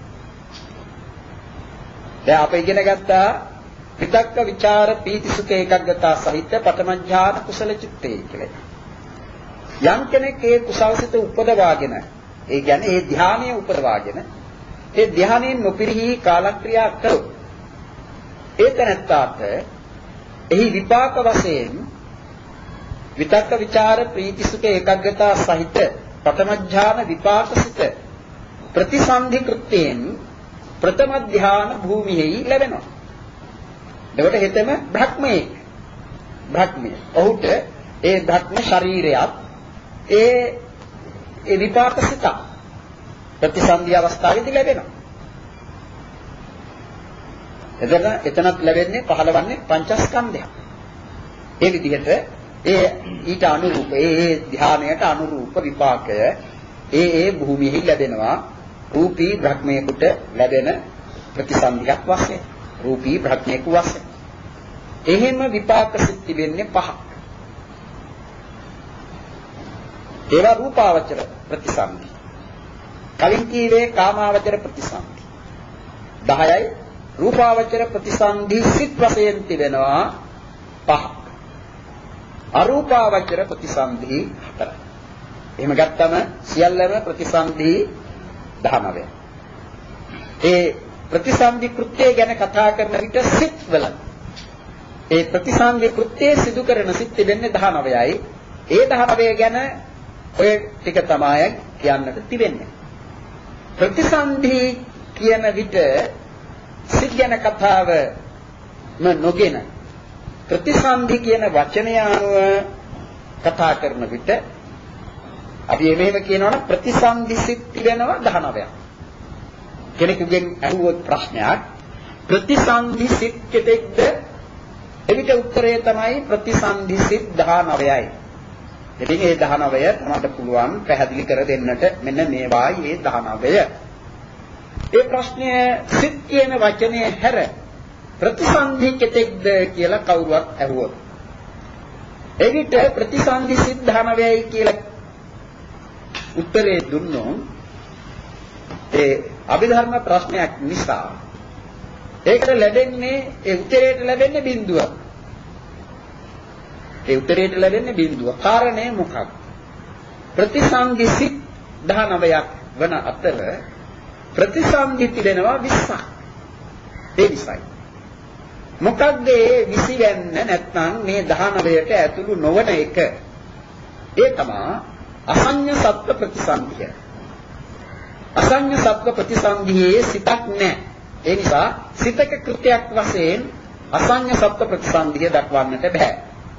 දැන් අපි ඉගෙන ගත්තා විතක්ක ਵਿਚාර පීති සුඛ ඒකග්ගතා සහිත පඨම ඥාන කුසල චිත්තේ කියලා. යම් කෙනෙක් ඒ කුසල්සිත උපදවාගෙන ඒ කියන්නේ ඒ ධානයේ උපදවාගෙන ඒ ධානයෙන් නොපිරිහි කාලක්‍රියා කරොත් ඒ තැනත්තාට එහි විපාක වශයෙන් විතක්ක ਵਿචාර ප්‍රීති සුඛ ඒකාග්‍රතාව සහිත ප්‍රථම ඥාන විපාකසිත ප්‍රතිසන්ධි කෘත්‍යයෙන් ප්‍රථම ධ්‍යාන භූමියෙහි ලැබෙනවා. එතකොට හෙතෙම භ්‍රක්‍මයේ භ්‍රක්‍මයේ ඔහුට ඒ භ්‍රක්‍ම ශරීරයත් ඒ ඒ විපාකසිත ප්‍රතිසන්ධි අවස්ථාවේදී ලැබෙනවා. එතන එතනත් ලැබෙන්නේ පහළවන්නේ පංචස්කන්ධය. ඒ විදිහට ඒ ඊට අනුරූප ඒ ධානයට අනුරූප විපාකය ඒ ඒ භූමියෙහි ලැබෙනවා. රූපී භ්‍රක්‍මයකට ලැබෙන ප්‍රතිසන්ධියක් වශයෙන් රූපී භ්‍රක්‍මයක වශයෙන් එහෙම විපාක සිත් තිබෙන්නේ පහක්. ඒවා රූපාවචර ප්‍රතිසන්ධි. කලින් කීවේ කාමාවචර ප්‍රතිසන්ධි. දහයයි රූපාවචර ප්‍රතිසන්ධි සිත් වශයෙන් තිබෙනවා පහක්. අරූපාවචර ප්‍රතිසන්ධි හතරයි. එහෙම ගත්තම සියල්ලම ප්‍රතිසන්ධි දහනවය. ඒ ප්‍රතිසන්ධි කෘත්‍යය ගැන කතා කරන විට සිත්වල ඒ ප්‍රතිසන්ධි කෘත්‍යය සිදු කරන සිත් තිබෙන්නේ දහනවයයි. ඒ දහනවය ගැන ඔය ටික තමයි කියන්නට තිබෙන්නේ. ප්‍රතිසන්ධි කියන විට සිත් ගැන කතාව නොගෙන ප්‍රතිසන්ධි කියන වචනය අනුව කතා කරන විට අපි එහෙම කියනවනම් ප්‍රතිසන්ධි සිත් තිබෙනවා දහනවයක්. කෙනෙකුගෙන් අහුවොත් ප්‍රශ්නයක් ප්‍රතිසන්ධි සිත් කෙතෙක්ද? එවිට උත්තරය තමයි ප්‍රතිසන්ධි සිත් දහනවයයි. ඉතින් ඒ දහනවය තමයි පුළුවන් පැහැදිලි කර දෙන්නට මෙන්න මේවායි ඒ දහනවය. ඒ ප්‍රශ්නය සිත් කියන වචනේ හැර ප්‍රතිසන්ධි කෙතෙක්ද කියලා කවුරුවත් අහුවොත් එවිට ප්‍රතිසන්ධි සිත් දහනවයයි කියලා උත්තරේ දුන්නොත් ඒ අභිධර්ම ප්‍රශ්නයක් නිසා ඒකට ලැබෙන්නේ ඒ උත්තරේට ලැබෙන්නේ බිඳුවක්. ඒ උත්තරේට ලැබෙන්නේ බිඳුවක්. කාරණේ මොකක්ද? ප්‍රතිසන්ධි සිත් දහනවයක් වන අතර ප්‍රතිසන්ධි තිබෙනවා විස්සක්. ඒ විස්සයි. මොකක්ද මේ විසි වෙන්න නැත්නම් මේ දහනවයට ඇතුළු නොවන එක? ඒ තමයි අසඤ්ඤ සත්ත්ව ප්‍රතිසන්ධිය. අසඤ්ඤ සත්ත්ව ප්‍රතිසන්ධියේ සිතක් නැහැ. ඒ නිසා සිතක කෘත්‍යයක් වශයෙන් අසඤ්ඤ සත්ත්ව ප්‍රතිසන්ධිය දක්වන්නට බෑ.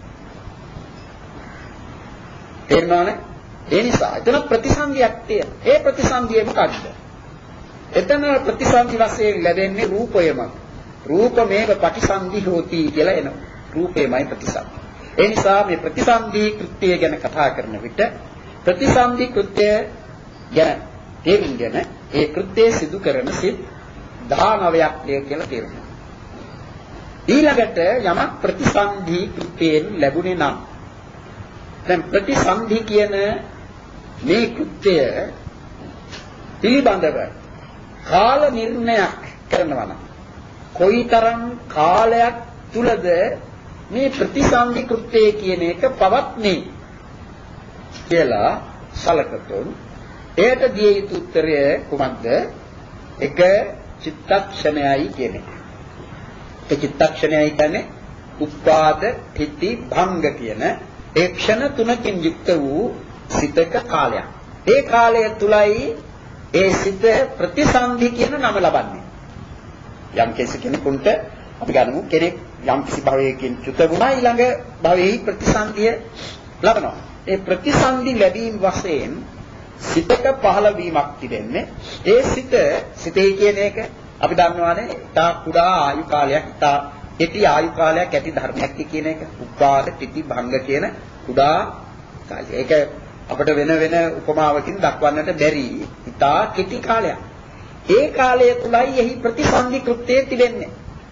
තේරුණානේ? ඒ නිසා එතන ප්‍රතිසන්ධියක් තියෙන. ඒ ප්‍රතිසන්ධිය මොකක්ද? එතන ප්‍රතිසන්ධි වශයෙන් ලැබෙන්නේ රූපයම. රූපමේව ප්‍රතිසන්ධි හෝති කියලා එනවා. රූපේමයි ප්‍රතිසන්ධි. ඒ නිසා මේ ප්‍රතිසන්ධි කෘත්‍යය ගැන කතා කරන විට ප්‍රතිසන්ධි කෘත්‍ය ගැන තේරුම්ගෙන ඒ කෘත්‍යය සිදු කරන සිත් දහනවයක් කියලා තේරුණා. ඊළඟට යමක් ප්‍රතිසන්ධි කෘත්‍යයෙන් ලැබුණේ නම් දැන් ප්‍රතිසන්ධි කියන මේ කෘත්‍යය පිළිබඳව කාල නිර්ණයක් කරනවා නම් කොයිතරම් කාලයක් තුලද මේ ප්‍රතිසන්ධි කෘත්‍යය කියන එක පවත්නේ කියලා සලකතොත් එයට දිය යුතු උත්තරය කුමක්ද? එක චිත්තක්ෂණයයි කියන එක. ඒ චිත්තක්ෂණයයි කියන්නේ උපාද තිති භංග කියන ඒ ක්ෂණ තුනකින් යුක්ත වූ සිතක කාලයක්. ඒ කාලය තුලයි ඒ සිත ප්‍රතිසන්ධි කියන නම ලබන්නේ. යම් කෙනෙකුට අපි ගන්නමු කෙනෙක් යම් කිසි භවයකින් චුත වුණා ඊළඟ භවයේ ප්‍රතිසන්ධිය ලබනවා. ඒ ප්‍රතිසන්ධි ලැබීම වශයෙන් සිතක පහළ වීමක් තිබෙන්නේ. ඒ සිත සිතේ කියන එක අපි දන්නවානේ තා කුඩා ආයු කාලයක් තා කෙටි ආයු කාලයක් ඇති ධර්මයක් කියන එක. උපාද තිති භංග කියන කුඩා කාලය. ඒක අපිට වෙන වෙන උපමාවකින් දක්වන්නට බැරි තා කෙටි කාලයක්. ඒ කාලය තුලයි එහි ප්‍රතිසන්ධි කෘත්‍යය තිබෙන්නේ.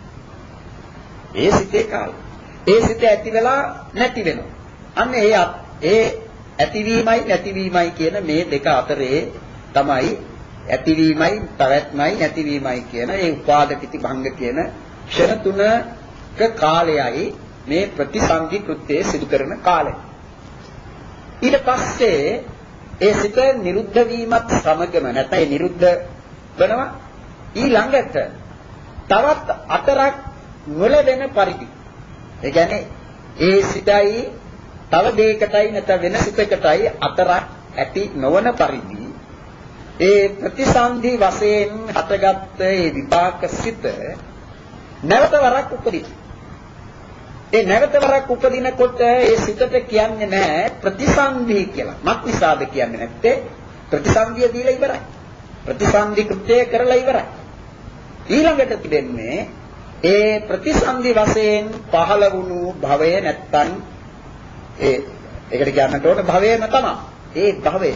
ඒ සිතේ කාලය. ඒ සිත ඇති වෙලා නැති වෙනවා. අන්න ඒ ඒ ඇතිවීමයි නැතිවීමයි කියන මේ දෙක අතරේ තමයි ඇතිවීමයි පැවැත්මයි නැතිවීමයි කියන ඒ උපාදිත භංග කියන ක්ෂණ තුනක කාලයයි මේ ප්‍රතිසන්ධි කෘත්‍යය සිදු කරන කාලය. ඊට පස්සේ ඒ සිත නිරුද්ධ වීමත් සමගම නැත්නම් නිරුද්ධ වෙනවා ඊළඟට තවත් අතරක් නොලැබෙන පරිදි. ඒ කියන්නේ ඒ සිතයි තව දෙයකටයි නැත්නම් වෙන සිතකටයි අතරක් ඇති නොවන පරිදි ඒ ප්‍රතිසන්ධි වශයෙන් හටගත් ඒ විපාක සිත නැවත වරක් උපදින. ඒ නැවත වරක් උපදිනකොට ඒ සිතට කියන්නේ නැහැ ප්‍රතිසන්ධි කියලා. මත් නිසාද කියන්නේ නැත්තේ ප්‍රතිසන්ධිය දීලා ඉවරයි. ප්‍රතිසන්ධි කෘත්‍ය කරලා ඉවරයි. ඊළඟට තිබෙන්නේ ඒ ප්‍රතිසන්ධි වශයෙන් පහළ වුණු භවය නැත්තම් ඒ ඒකට කියන්නට ඕන භවයම තමයි. ඒ භවය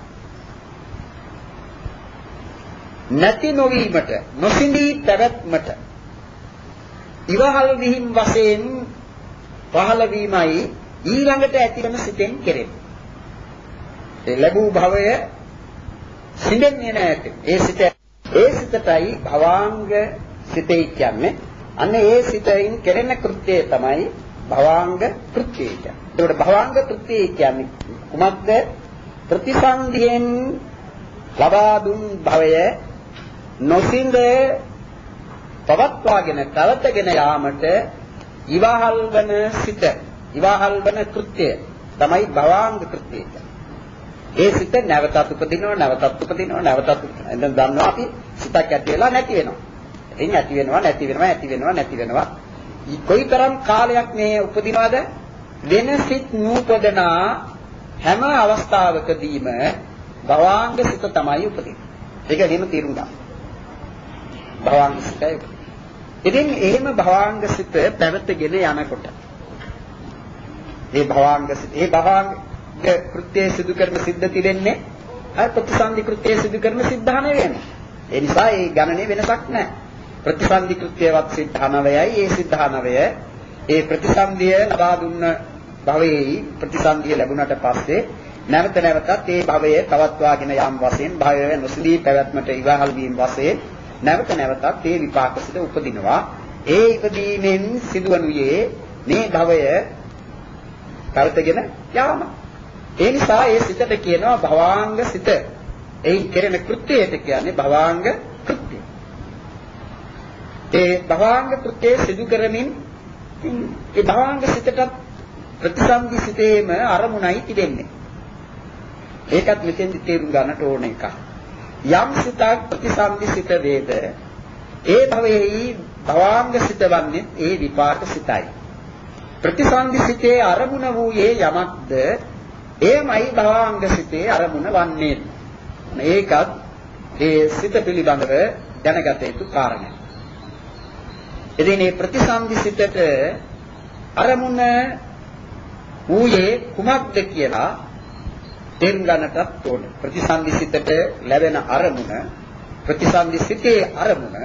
නැති නොවීමට නොසිඳී පැවැත්මට ඉවහල් වීම වශයෙන් පහළ වීමයි ඊළඟට ඇතිවන සිතෙන් කෙරෙන්නේ. ඒ ලැබූ භවය සිඳෙන්නේ නැහැ. ඒ සිත ඒ සිතටයි භවාංග සිතේ කියන්නේ. අන්න ඒ සිතෙන් කෙරෙන කෘත්‍යය තමයි භවාංග කෘත්‍යය කියන්නේ. ඒකට භවාංග කෘත්‍යය කියන්නේ කුමක්ද? ප්‍රතිසන්ධියෙන් ලබා දුන් භවය නොසිඳ පවත්වාගෙන තවතගෙන යාමට ඉවහල් වන සිත, ඉවහල් වන කෘත්‍යය තමයි භවාංග කෘත්‍යය. ඒ සිත නැවතත් උපදිනවා, නැවතත් උපදිනවා, නැවතත් දැන් දන්නවා අපි සිතක් ඇති වෙලා නැති වෙනවා. එයින් ඇති වෙනවා, නැති වෙනවා, ඇති වෙනවා, නැති වෙනවා. කොයිතරම් කාලයක් මේ උපදිනවද? වෙන සිත් නූපදනා හැම අවස්ථාවකදීම භවාංග සිත තමයි උපදින්නේ. ඒක එහෙම තේරුම් ගන්න. භවාංග සිතයි. ඉතින් එහෙම භවාංග සිත පැවතගෙන යනකොට මේ භවාංග සිත, මේ භවාංග කෘත්‍ය සිදු කරන සිද්ධ තිබෙන්නේ අර ප්‍රතිසන්ධි කෘත්‍ය සිදු කරන සිද්ධා නෙවෙයි. ඒ නිසා ඒ ගණනේ වෙනසක් නැහැ. ප්‍රතිසන්ධි කෘත්‍යවත් සිද්ධා නවයයි ඒ සිද්ධා නවය ඒ ප්‍රතිසන්ධිය ලබා දුන්න භවයේ ප්‍රතිසන්ධිය ලැබුණට පස්සේ නැවත නැවතත් ඒ භවයේ පවත්වාගෙන යාම වශයෙන් භවය නොසිඳී පැවැත්මට ඉවහල් වීම වශයෙන් නැවත නැවතත් ඒ විපාක සිත උපදිනවා. ඒ ඉපදීමෙන් සිදුවනුයේ මේ භවය පවත්ගෙන යාම. ඒ නිසා ඒ සිතට කියනවා භවාංග සිත. ඒ කෙරෙන කෘත්‍යයට කියන්නේ භවාංග කෘත්‍ය. ඒ භවාංග කෘත්‍ය සිදු කරමින් ඒ භවාංග සිතට ප්‍රතිසන්ධි සිතේම අරමුණයි තිබෙන්නේ. ඒකත් මෙතෙන්දි තේරුම් ගන්නට ඕන එකක්. යම් සිතක් ප්‍රතිසන්ධි සිත වේද ඒ භවයේහි භවාංග සිත වන්නේ ඒ විපාක සිතයි. ප්‍රතිසන්ධි සිතේ අරමුණ වූයේ යමක්ද එයමයි භවාංග සිතේ අරමුණ වන්නේ. මේකත් ඒ සිත පිළිබඳව දැනගත යුතු කාරණයක්. ඉතින් මේ ප්‍රතිසන්ධි සිතට අරමුණ වූයේ කුමක්ද කියලා තේරුම් ගන්නටත් ඕනේ. ප්‍රතිසන්ධි සිතට ලැබෙන අරමුණ, ප්‍රතිසන්ධි සිතේ අරමුණ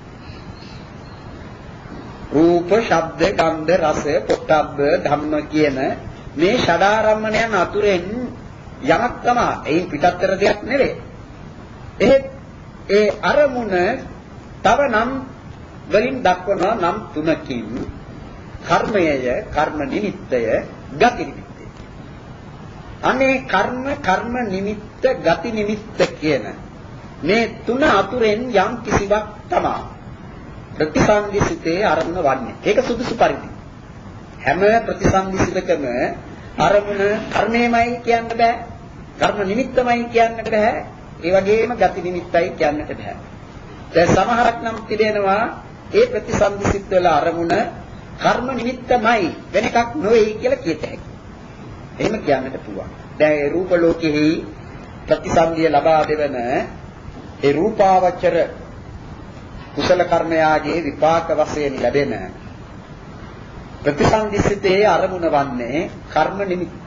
රූප, ශබ්ද, ගන්ධ, රස, පොට්ටබ්බ, ධම්ම කියන මේ ෂඩාරම්මණයන් අතුරෙන් යමක් තමයි. එයින් පිටත්තර දෙයක් නෙවෙයි. එහෙත් ඒ අරමුණ තව නම් වලින් දක්වනවා නම් තුනකින්. කර්මයය, කර්ම නිමිත්තය, ගති නිමිත්තය. අනේ කර්ම, කර්ම නිමිත්ත, ගති නිමිත්ත කියන මේ තුන අතුරෙන් යම් කිසිවක් තමයි ප්‍රතිසන්ධි සිතේ අරමුණ වන්නේ. ඒක සුදුසු පරිදි. හැම ප්‍රතිසන්ධි සිතකම අරමුණ කර්මයමයි කියන්න බෑ. කර්ම නිමිත්තමයි කියන්නට බෑ. ඒ වගේම ගති නිමිත්තයි කියන්නට බෑ. දැන් සමහරක් නම් තිබෙනවා ඒ ප්‍රතිසන්ධි සිත් වල අරමුණ කර්ම නිමිත්තමයි වෙන එකක් නොවේ කියලා කියත හැකියි. එහෙම කියන්නට පුළුවන්. දැන් ඒ රූප ලෝකෙහි ප්‍රතිසන්ධිය ලබා දෙවන ඒ රූපාවචර කුසල කර්මයාගේ විපාක වශයෙන් ලැබෙන ප්‍රතිසන්ධි සිතේ අරමුණ වන්නේ කර්ම නිමිත්ත.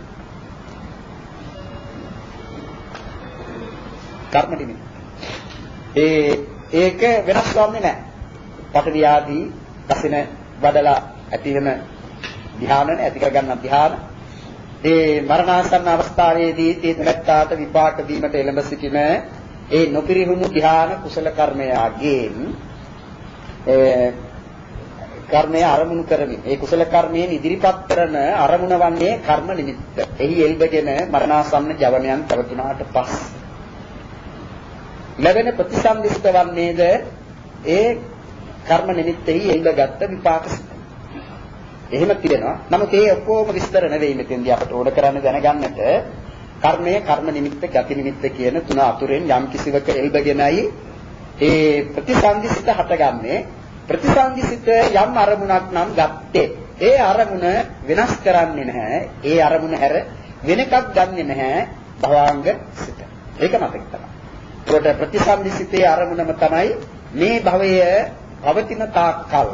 කර්ම නිමිත්ත. ඒ ඒක වෙනස් වන්නේ නැහැ. පඨවි ආදී දසින වඩලා ඇති වෙන ධ්‍යාන ඇති කර ගන්න ධ්‍යාන ඒ මරණාසන්න අවස්ථාවේදී තේතලත්තාට විපාක දීමට එළඹ සිටින ඒ නොපිරිහුණු ධ්‍යාන කුසල කර්මයාගෙන් ඒ කර්මය අරමුණු කරමින් ඒ කුසල කර්මයෙන් ඉදිරිපත් කරන අරමුණ වන්නේ කර්ම නිමිත්ත. එහි එල්බගෙන මරණාසන්න ජවනයන් පැවතුනාට පස්සේ ලැබෙන ප්‍රතිසන්දිත වන්නේද ඒ කර්ම නිමිත්තෙහි එල්බගත් විපාක සිත. එහෙම තිබෙනවා. නමුත් ඒ ඔක්කොම විස්තර නෙවෙයි මෙතෙන්දී අපට ඕන කරන්නේ දැනගන්නට. කර්මය, කර්ම නිමිත්ත, ගති නිමිත්ත කියන තුන අතුරෙන් යම් කිසිවක එල්බගෙනයි ඒ ප්‍රතිසන්දිසිත හටගන්නේ. ප්‍රතිසන්දිසිත යම් අරමුණක් නම් ගත්තේ. ඒ අරමුණ වෙනස් කරන්නේ නැහැ. ඒ අරමුණ හැර වෙන එකක් ගන්නෙ නැහැ භවාංග සිත. ඒක මතක තබන්න. ඒකට ප්‍රතිසන්දිසිතේ අරමුණම තමයි මේ භවය පවතින තාක්කල්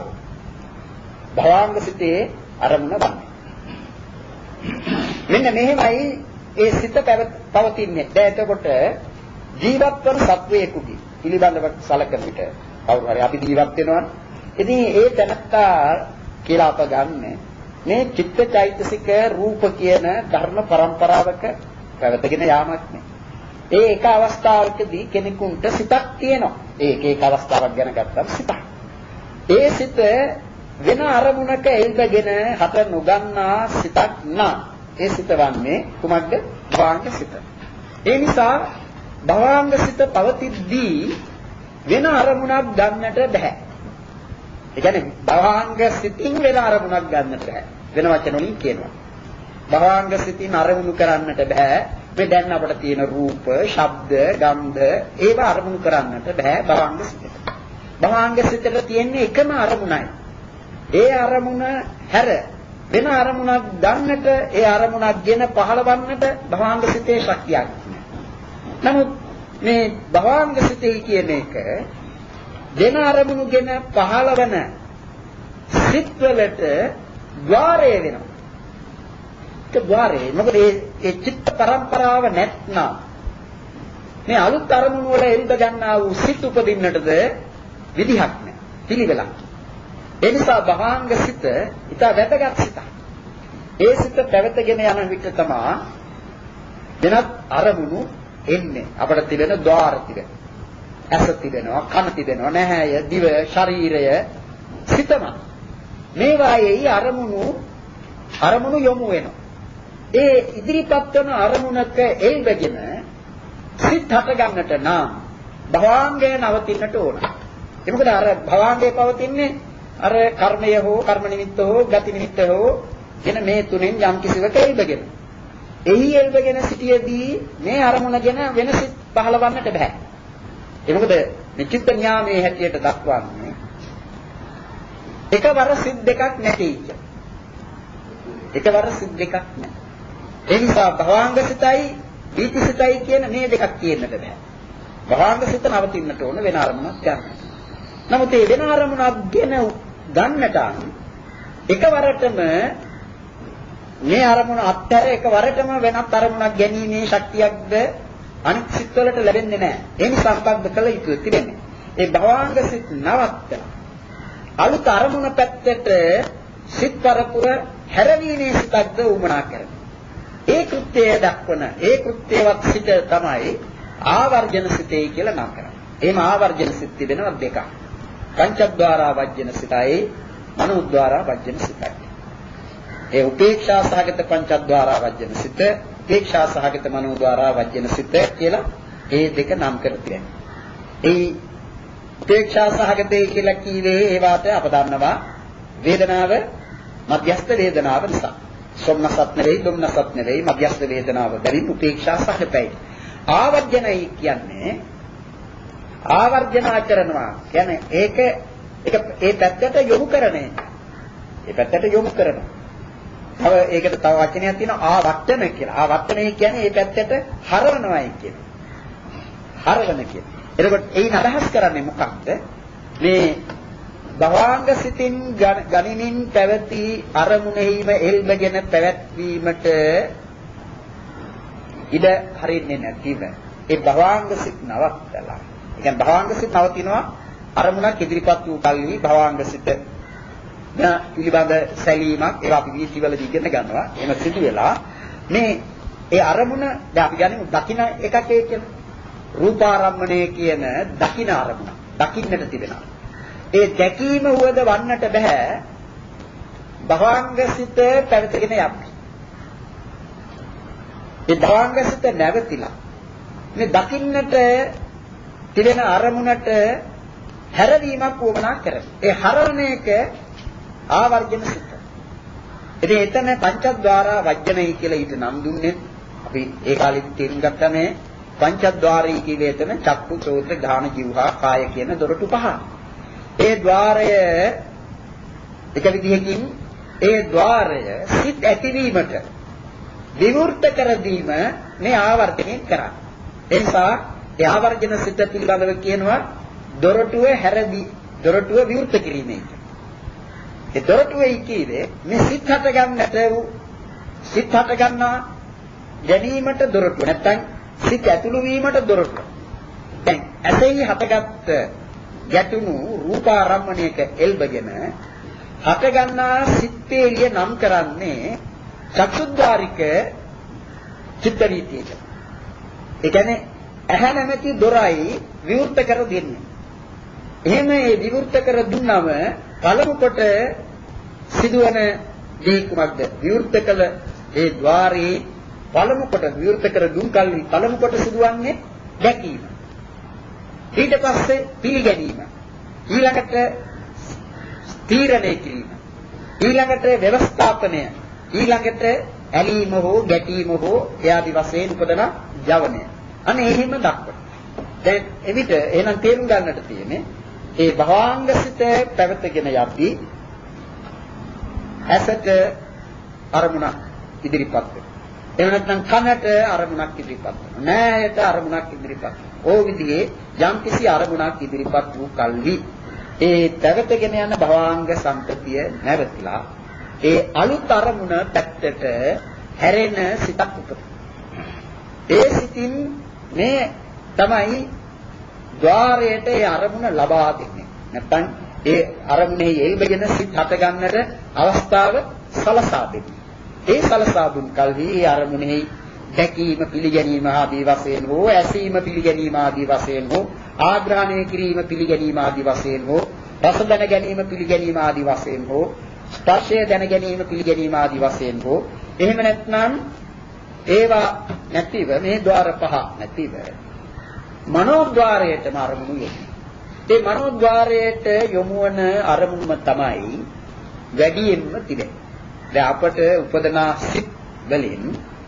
භවාංග සිතේ අරමුණ වන්නේ. මෙන්න මෙහෙමයි ඒ සිත පවතින්නේ. දැන් එතකොට ජීවත් වන සත්වයකගේ පිළිබඳව සලකන විට කවුරු හරි අපි ජීවත් වෙනවනේ. ඉතින් ඒ තැනත්තා කියලා අප ගන්න මේ චිත්තචෛතසික රූප කියන ධර්ම પરම්පරාවක පැවතගෙන යාමක් නේ. ඒ එක අවස්ථාවකදී කෙනෙකුට සිතක් තියෙනවා. ඒක ඒක අවස්ථාවක් ගැන ගත්තම සිතක්. ඒ සිත වෙන අරමුණක එල්බගෙන හත නොගන්නා සිතක් නා. ඒ සිත වන්නේ කුමක්ද? භවාංග සිත. ඒ නිසා භවාංග සිත පවතිද්දී වෙන අරමුණක් ගන්නට බෑ. ඒ කියන්නේ භවාංග සිතින් වෙන අරමුණක් ගන්නට බෑ. වෙන වචන වලින් කියනවා. භවාංග සිතින් අරමුණු කරන්නට බෑ. මේ දැන් අපිට තියෙන රූප, ශබ්ද, ගන්ධ ඒවා අරමුණු කරන්නට බෑ භවාංග සිතට. භවාංග සිතට තියෙන්නේ එකම අරමුණයි. ඒ අරමුණ හැර වෙන අරමුණක් ගන්නට, ඒ අරමුණක් ගෙන පහළවන්නට භවාංග සිතේ ශක්තියක් නැහැ. නමුත් මේ භවාංග සිතේ කියන එක වෙන අරමුණු ගෙන පහළවන සිත්වලට ద్వාරය වෙනවා. ඒක ద్వාරය. මොකද ඒ චිත්ත පරම්පරාව නැත්නම් මේ අලුත් අරමුණු වල එල්බ ගන්නා වූ සිත් උපදින්නටද විදිහක් නැහැ. පිළිවෙලක්. ඒ නිසා භවාංග සිත ඊට වැදගත් සිතක්. ඒ සිත පැවතගෙන යන විට තමයි වෙනත් අරමුණු එන්නේ. අපිට තිබෙන ద్వාර තිබෙන. ඇස තිබෙනවා, කන තිබෙනවා, නැහැය, දිව, ශරීරය, සිතම. මේවායේ අරමුණු අරමුණු යොමු වෙනවා. ඒ ඉදිරිපත් කරන අරමුණක එල්බගෙන සිත් හට ගන්නට නම් භවාංගය නවතින්නට ඕන. ඒ මොකද අර භවාංගය පවතින්නේ අර කර්මය හෝ කර්ම නිමිත්ත හෝ ගති නිමිත්ත හෝ කියන මේ තුනෙන් යම් කිසිවක එල්බගෙන. එහි එල්බගෙන සිටියේදී මේ අරමුණ ගැන වෙන සිත් පහළවන්නට බෑ. ඒ මොකද නිචිත්ත ඥානයේ හැටියට දක්වන්නේ එකවර සිත් දෙකක් නැති එක. එකවර සිත් දෙකක් නැහැ. ඒ නිසා භවාංග සිතයි දීති සිතයි කියන මේ දෙකක් තියෙන්නට බෑ. භවාංග සිත නවතින්නට ඕන වෙන අරමුණක් ගන්න. නමුත් මේ වෙන අරමුණක් ගෙන ගන්නට එකවරටම මේ අරමුණ අත්තර එකවරටම වෙනත් අරමුණක් ගැනීමේ ශක්තියක්ද අනිත් සිත්වලට ලැබෙන්නේ නැහැ. ඒ නිසා මොකක්ද කළ යුතු තිබෙන්නේ? ඒ භවාංග සිත් නවත්තන අලුත් අරමුණ පැත්තට සිත් පරපුර හැරවීමේ සිතක්ද උමනා කරන්නේ. ඒ කෘත්‍යය දක්වන ඒ කෘත්‍යවත් සිත තමයි ආවර්ජන සිතේ කියලා නම් කරන්නේ. එහෙම ආවර්ජන සිත් තිබෙනවා දෙකක්. පංචද්වාරා වජ්ජන සිතයි, මනෝද්වාරා වජ්ජන සිතයි. ඒ උපේක්ෂා සහගත පංචද්වාරා වජ්ජන සිත, උපේක්ෂා සහගත මනෝද්වාරා වජ්ජන සිත කියලා ඒ දෙක නම් කර තියෙනවා. ඒ උපේක්ෂා සහගතේ කියලා කීවේ ඒ වාතය අප දන්නවා වේදනාව මධ්‍යස්ථ වේදනාව නිසා. සොම්නසත් නෙවෙයි, දුම්නසත් නෙවෙයි, මධ්‍යස්ථ වේදනාව දැරින් උපේක්ෂා සහගතයි. ආවර්ජනයි කියන්නේ ආවර්ජනා කරනවා. කියන්නේ ඒක ඒක ඒ පැත්තට යොමු කරන එක. ඒ පැත්තට යොමු කරනවා. තව ඒකට තව වචනයක් තියෙනවා ආවර්තන කියලා. ආවර්තනය කියන්නේ ඒ පැත්තට හරවනවායි කියන්නේ. හරවන කියන්නේ. එතකොට ඒන අදහස් කරන්නේ මොකක්ද? මේ භවාංග සිතින් ගණනින් පැවති අරමුණෙහිම එල්බගෙන පැවැත්වීමට ඉඩ හරින්නේ නැතිව ඒ භවාංග සිත් නවත්තලා. ඒ කියන්නේ භවාංග සිත් නවතිනවා අරමුණක් ඉදිරිපත් වූ කල්හි භවාංග සිත් පිළිබඳ සැලීමක් ඒවා අපි වීතිවලදී ඉගෙන ගන්නවා. එහෙම සිදු වෙලා මේ ඒ අරමුණ දැන් අපි ගන්නේ දකින්න එකක් ඒ කියලා. රූපාරම්මණය කියන දකින්න අරමුණ. දකින්නට තිබෙනවා. ඒ දැකීම වුවද වන්නට බෑ භවාංග සිත පැවතගෙන යන්නේ. ඒ භවාංග සිත නැවතිලා මේ දකින්නට තිබෙන අරමුණට හැරවීමක් වුණා කරන්නේ. ඒ හරවන එක ආවර්ජන සිත. ඉතින් එතන පංචද්වාරා වජ්ජනයි කියලා ඊට නම් දුන්නේ. අපි ඒ කාලෙත් තේරුම් ගත්තා මේ පංචද්වාරී කියලා එතන චක්කු, සෝත, ගාන, જીවහා, කාය කියන දොරටු පහ. ඒ ద్వාරය එක විදිහකින් ඒ ద్వාරය සිත් ඇතිවීමට විවෘත කර දීම මේ ආවර්ජනය කරන්නේ. ඒ නිසා ඒ ආවර්ජන සිත පිළිබඳව කියනවා දොරටුව හැරදී දොරටුව විවෘත කිරීමයි. ඒ දොරටුවයි කියන්නේ මේ සිත් හට ගන්නට වූ සිත් හට ගන්නා ගැනීමට දොරටුව. නැත්නම් සිත් ඇතුළු වීමට දොරටුව. දැන් ඇසෙහි හටගත් ගැටුණු රූපාරම්මණයක එල්බගෙන හට ගන්නා සිත්තේලිය නම් කරන්නේ චක්සුද්්වාරික චිත්ත වීතියට. ඒ කියන්නේ ඇහැ නැමැති දොරයි විවෘත කර දෙන්නේ. එහෙම ඒ විවෘත කර දුන්නම පළමු කොට සිදුවන දේ කුමක්ද? විවෘත කළ ඒ ద్వාරේ පළමු කොට විවෘත කර දුන් කල්හි පළමු කොට සිදුවන්නේ දැකීම. ඊට පස්සේ පිළිගැනීම. ඊළඟට තීරණය කිරීම. ඊළඟට ව්‍යවස්ථාපනය. ඊළඟට ඇලීම හෝ ගැටීම හෝ එයාදි වශයෙන් උපදන යවනය. අනේ එහෙම දක්වන. දැන් එවිට එහෙනම් තේරුම් ගන්නට තියෙන්නේ ඒ භවාංගසිත පැවතගෙන යද්දී ඇසට අරමුණක් ඉදිරිපත් වෙනවා. එහෙම නැත්නම් කනට අරමුණක් ඉදිරිපත් වෙනවා. නෑයට අරමුණක් ඉදිරිපත් වෙනවා. ඕ විදිහේ යම්කිසි අරමුණක් ඉදිරිපත් වූ කල්හි ඒ පැවතගෙන යන භවාංග සම්පතිය නැවතිලා ඒ අලුත් අරමුණ පැත්තට හැරෙන සිතක් උපදිනවා. ඒ සිතින් මේ තමයි ద్వාරයට ඒ අරමුණ ලබා දෙන්නේ. නැත්නම් ඒ අරමුණේ එල්බගෙන සිත් හට ගන්නට අවස්ථාව සලසා දෙන්නේ. ඒ සලසා දුන් කල්හි ඒ අරමුණේ දැකීම පිළිගැනීම ආදී වශයෙන් හෝ ඇසීම පිළිගැනීම ආදී වශයෙන් හෝ ආග්‍රහණය කිරීම පිළිගැනීම ආදී වශයෙන් හෝ රස දැන ගැනීම පිළිගැනීම ආදී වශයෙන් හෝ ස්පර්ශය දැන ගැනීම පිළිගැනීම ආදී වශයෙන් හෝ එහෙම නැත්නම් ඒවා නැතිව මේ ద్వාර පහ නැතිව මනෝද්වාරයටම අරමුණු යොමු. ඒ මනෝද්වාරයට යොමු වන අරමුණම තමයි වැඩියෙන්ම තිබෙන්නේ. දැන් අපට උපදනා සිත් වලින්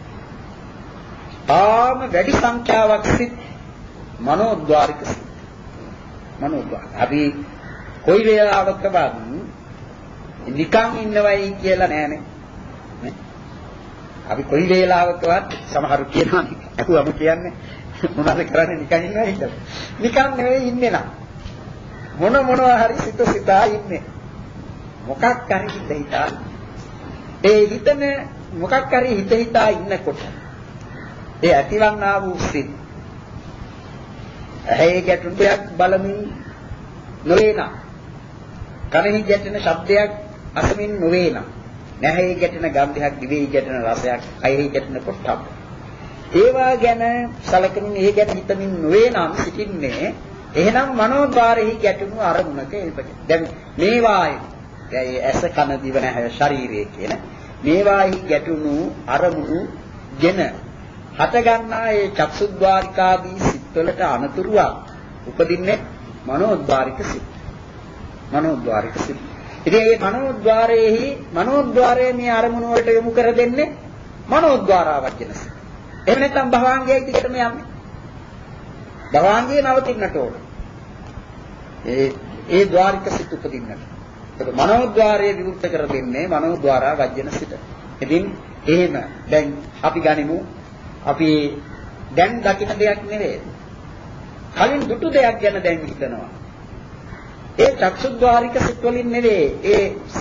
ආම වැඩි සංඛ්‍යාවක් සිත් මනෝද්වාරික සිත්. මනෝද්වාර. අපි කොයි වේලාවකවත් නිකන් ඉන්නවයි කියලා නෑනේ. අපි කොයි වේලාවකවත් සමහරු කියනවා අකුවම කියන්නේ මොනවද කරන්නේ නිකන් ඉන්නවයි කියලා. නිකන් නෙවෙයි ඉන්නේ නා. මොන මොනවා හරි සිත සිතා ඉන්නේ. මොකක් හරි හිත හිතා. ඒ හිතන මොකක් හරි හිත හිතා ඉන්නකොට ඒ ඇතිවන්නා වූ සිත් ඇහි ගැටුණු දෙයක් බලමින් නොවේනා. කනෙහි ගැටෙන ශබ්දයක් අසමින් නොවේනා. නැහැයි ගැටෙන ගන්ධයක්, දිවෙහි ගැටෙන රසයක්, කයෙහි ගැටෙන පොට්ටබ්බ. ඒවා ගැන සැලකමින් ඒ ගැන හිතමින් නොවේනම් සිටින්නේ එහෙනම් මනෝද්වාරෙහි ගැටුණු අරමුණක එල්බගෙන. දැන් මේවායි දැන් ඇස කන දිව නැහැ ශරීරය කියන මේවායි ගැටුණු අරමුණු ගෙන හට ගන්නා ඒ චක්සුද්්වාරිකාදී සිත්වලට අනතුරුවක් උපදින්නේ මනෝද්වාරික සිත්. මනෝද්වාරික සිත්. ඉතින් මේ මනෝද්වාරයේහි මනෝද්වාරයේ මේ අරමුණු වලට යොමු කර දෙන්නේ මනෝද්වාරා වජ්ජන සිත්. එහෙම නැත්නම් භවාංගයේ දිගටම යන්නේ. භවාංගයේ නවතින්නට ඕන. ඒ ඒ ద్వාරික සිත් උපදින්නට. ඒක මනෝද්වාරයේ විවෘත කර දෙන්නේ මනෝද්වාරා වජ්ජන සිත්. ඉතින් එහෙම දැන් අපි ගනිමු අපි දැන් දකින්න දෙයක් නෙවෙයි. කලින් දුටු දෙයක් ගැන දැන් හිතනවා. ඒ චක්සුද්්වාරික සිත් වලින් නෙවෙයි. ඒ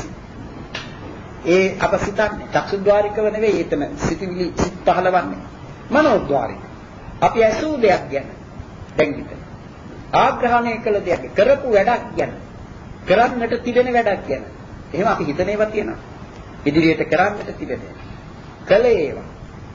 ඒ අප සිතන්නේ චක්සුද්්වාරිකව නෙවෙයි. එතන සිතිවිලි සිත් පහළවන්නේ. මනෝද්වාරික. අපි ඇසූ දෙයක් ගැන දැන් හිතන. ආග්‍රහණය කළ දෙයක් කරපු වැඩක් ගැන. කරන්නට තිබෙන වැඩක් ගැන. එහෙම අපි හිතන ඒවා තියෙනවා. ඉදිරියට කරන්නට තිබෙන. කළ ඒවා.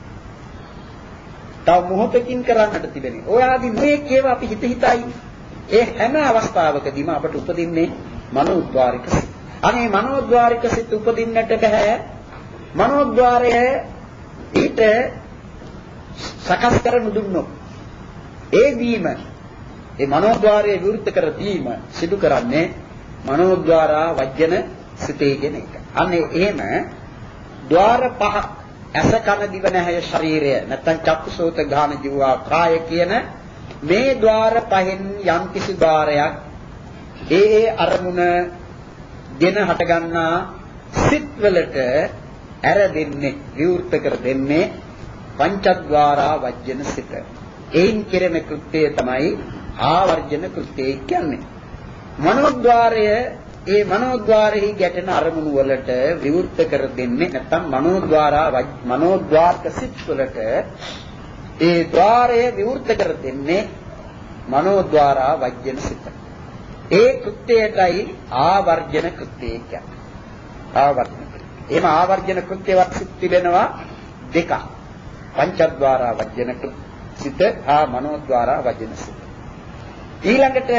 තව මොහොතකින් කරන්නට තිබෙන්නේ. ඔය ආදී මේක ඒවා අපි හිත හිතයි. ඒ හැම අවස්ථාවකදීම අපට උපදින්නේ මනෝද්වාරික සිත්. අනේ මනෝද්වාරික සිත් උපදින්නට බෑ. මනෝද්වාරය ඊට සකස් කර නුදුන්නොත් ඒ දීම ඒ මනෝද්වාරයේ විවෘත කර දීම සිදු කරන්නේ මනෝද්වාරා වජ්ජන සිතේ කියන එක. අනේ එහෙම ద్వාර පහක් ඇස කන දිව නැහැය ශරීරය නැත්නම් චක්කුසෝත ගාන ජීවා කාය කියන මේ ద్వාර පහෙන් යම් කිසි ద్వාරයක් ඒ ඒ අරමුණ දෙන හට ගන්නා සිත් වලට ඇර දෙන්නේ විවෘත කර දෙන්නේ පංචද්වාරා වජ්ජන සිත. ඒන් කෙරෙන කෘත්‍යය තමයි ආවර්ජන කෘත්‍යය කියන්නේ. මනෝද්වාරය ඒ මනෝද්වාරෙහි ගැටෙන අරමුණු වලට විවෘත කර දෙන්නේ නැත්නම් මනෝද්වාරා මනෝද්වාරක සිත් වලට ඒ ద్వාරය විවෘත කර දෙන්නේ මනෝද්වාරා වජ්ජන සිත. ඒ කෘත්‍යයටයි ආවර්ජන කෘත්‍යය කියන්නේ. ආවර්ජන කෘත්‍යය. එහෙම ආවර්ජන කෘත්‍යවත් සිත් තිබෙනවා දෙකක්. පංචද්වාරා වජ්ජන සිත හා මනෝද්වාරා වජ්ජන සිත. ඊළඟට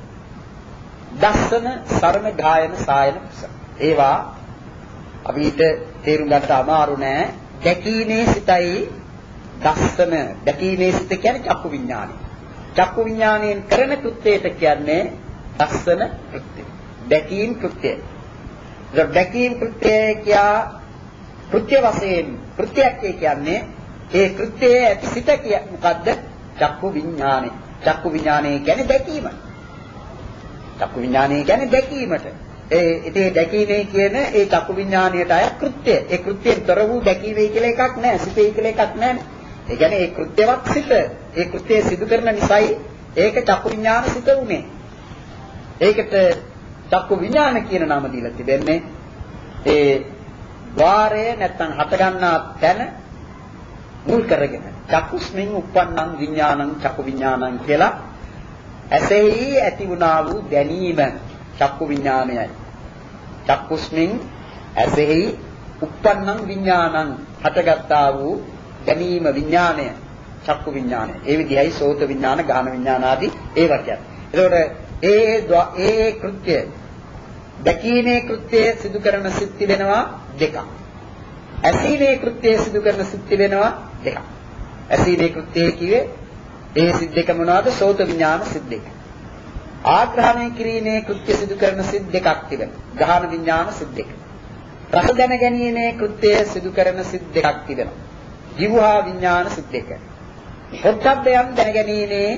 දස්සන සරණ ගායන සායන කුසල. ඒවා අපිට තේරුම් ගන්න අමාරු නෑ. දැකීමේ සිතයි දස්සන දැකීමේ සිත කියන්නේ චක්කු විඥානය. චක්කු විඥාණයෙන් කරන කෘත්‍යයට කියන්නේ දස්සන කෘත්‍යය. දැකීම් කෘත්‍යය. ඒ දැකීම් කෘත්‍යය කියා කෘත්‍ය වශයෙන් කෘත්‍යයක් කියන්නේ ඒ කෘත්‍යයේ ඇති සිත කිය මොකද්ද? චක්කු විඥානය. චක්කු විඥානය කියන්නේ දැකීම. චක්කු විඥානය කියන්නේ දැකීමට. ඒ ඉතින් දැකීමේ කියන ඒ චක්කු විඥානයට අය කෘත්‍ය. ඒ කෘත්‍යයෙන් තොර වූ දැකීමේ කියලා එකක් නැහැ. සිතේ කියලා එකක් නැහැ. ඒ කියන්නේ ඒ කෘත්‍යවත් සිත. ඒ කෘත්‍යය සිදු කරන නිසායි ඒක චක්කු විඥාන සිත උනේ. ඒකට චක්කු විඥාන කියන නම දීලා තිබෙන්නේ ඒ ద్వාරය නැත්තම් හට ගන්නා තැන මුල් කරගෙන චක්කුස්මින් උප්පන්නං විඥානං චක්කු විඥානං කියලා ඇසෙහි ඇති වුණා වූ දැනීම චක්කු විඥානයයි. චක්කුස්මින් ඇසෙහි උප්පන්නං විඥානං හටගත්තා වූ දැනීම විඥානය චක්කු විඥානය. ඒ විදිහයි සෝත විඥාන, ගාන විඥාන ආදී ඒවා කියන්නේ. එතකොට ඒ ඒ කෘත්‍ය දැකීමේ කෘත්‍ය සිදු කරන සිත් තිබෙනවා දෙකක්. ඇසීමේ කෘත්‍ය සිදු කරන සිත් තිබෙනවා දෙකක්. ඇසීමේ කෘත්‍ය කියේ ඒ සිත් දෙක මොනවාද? සෝත විඥාන සිත් දෙක. ආග්‍රහණය කිරීමේ කෘත්‍ය සිදු කරන සිත් දෙකක් තිබෙනවා. ගාහන විඥාන සිත් දෙක. රස දැන ගැනීමේ කෘත්‍ය සිදු කරන සිත් දෙකක් තිබෙනවා. ජීවහා විඥාන සිත් දෙක. පොට්ටබ්බයන් දැන ගැනීමේ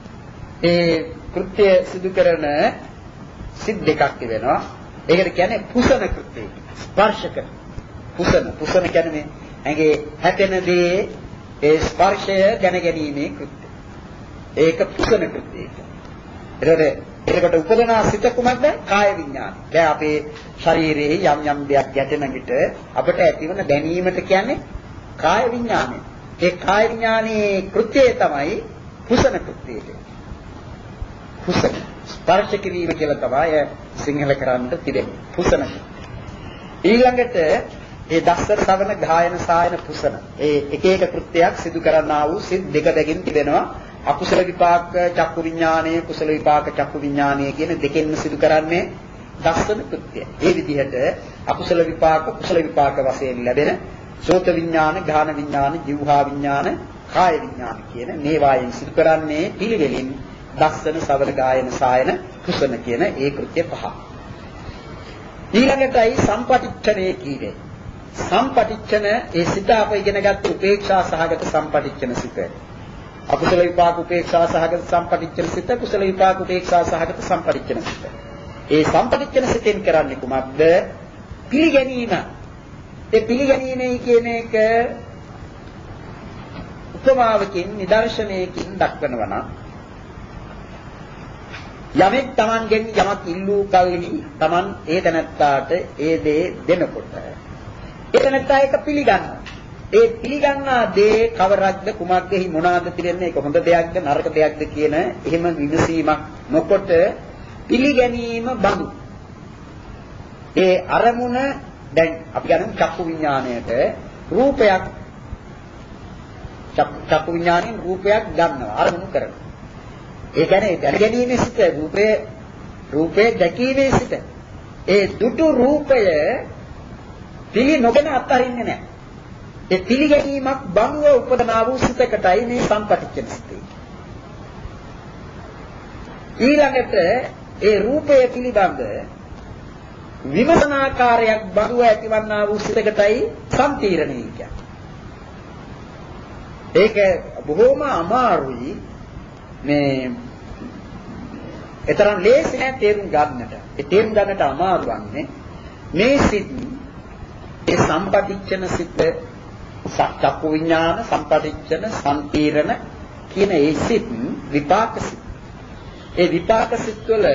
ඒ කෘත්‍ය සිදු කරන සිත් දෙකක් තිබෙනවා. ඒකට කියන්නේ පුසන කෘත්‍ය. ස්පර්ශක පුසන. පුසන කියන්නේ ඇඟේ හැපෙන දේ ඒ ස්පර්ශය දැන ගැනීමේ කෘත්‍ය. ඒක පුසන කෘත්‍යය. ඒකට ඒකට උපදනා සිත කුමක්ද? කාය විඥානය. දැන් අපේ ශරීරයේ යම් යම් දෙයක් ගැටෙන විට අපට ඇතිවන දැනීමට කියන්නේ කාය විඥානය. ඒ කාය විඥානයේ කෘත්‍යය තමයි පුසන කෘත්‍යය. පුසන ස්පර්ශ කිරීම කියලා තමයි සිංහල කරන්න තිබෙන්නේ. පුසන. ඊළඟට ඒ දස්සර සවන ගායන සායන පුසන. ඒ එක එක කෘත්‍යයක් සිදු කරන්නා වූ සිත් දෙක දෙකින් තිබෙනවා. අකුසල විපාක චක්කු විඥානයේ, කුසල විපාක චක්කු විඥානයේ කියන දෙකෙන්ම සිදු කරන්නේ දස්සන කෘත්‍යය. ඒ විදිහට අකුසල විපාක කුසල විපාක වශයෙන් ලැබෙන සෝත විඥාන, ගාන විඥාන, જીවහා විඥාන, කාය විඥාන කියන මේවායෙන් සිදු කරන්නේ පිළිවෙලින් දස්සන සවන ගායන සායන කුසන කියන ඒ කෘත්‍ය පහ. ඊළඟටයි සම්පටිච්ඡනේ කීවේ. සම්පටිච්ඡන ඒ සිත අප ඉගෙනගත් උපේක්ෂා සහගත සම්පටිච්ඡන සිත. අකුසල විපාක උපේක්ෂා සහගත සම්පටිච්ඡන සිත, කුසල විපාක උපේක්ෂා සහගත සම්පටිච්ඡන සිත. ඒ සම්පටිච්ඡන සිතෙන් කරන්නේ කුමක්ද? පිළිගැනීම. ඒ පිළිගැනීමයි කියන එක උපමාවකින් නිදර්ශනයකින් දක්වනවා නම් යමෙක් Tamanගෙන් යමක් ඉල්ලූ කල්හි Taman ඒ තැනත්තාට ඒ දේ දෙනකොට ඒ තැනත්තා ඒක පිළිගන්නවා. ඒ පිළිගන්නා දේ කවරක්ද කුමක්දෙහි මොනවාද පිළිගන්නේ? ඒක හොඳ දෙයක්ද නරක දෙයක්ද කියන එහෙම විමසීමක් නොකොට පිළිගැනීම බඳු. ඒ අරමුණ දැන් අපි ගන්න චක්කු විඥාණයට රූපයක් චක්කු විඥාණයෙන් රූපයක් ගන්නවා අරමුණු කරනවා. ඒ කියන්නේ දැනගැනීමේ සිට රූපේ රූපේ දැකීමේ සිට ඒ දුටු රූපය පිළි නොගෙන අත්හරින්නේ නැහැ. ඒ පිළිගැනීමක් බංව උපදනා වූ සිතකටයි මේ සම්පටිච්ඡන සිතේ. ඊළඟට ඒ රූපය පිළිබඳ විමසනාකාරයක් බඳුව ඇතිවන්නා වූ සිතකටයි සම්තිරණය කියන්නේ. ඒක බොහොම අමාරුයි මේ ඒතරම් ලේසි නෑ තේරුම් ගන්නට. ඒ තේරුම් ගන්නට අමාරු වන්නේ මේ සිත් ඒ සම්පටිච්ඡන සිත් චක්කු විඥාන සම්පටිච්ඡන සම්තිරණ කියන ඒ සිත් විපාක සිත්. ඒ විපාක සිත් වල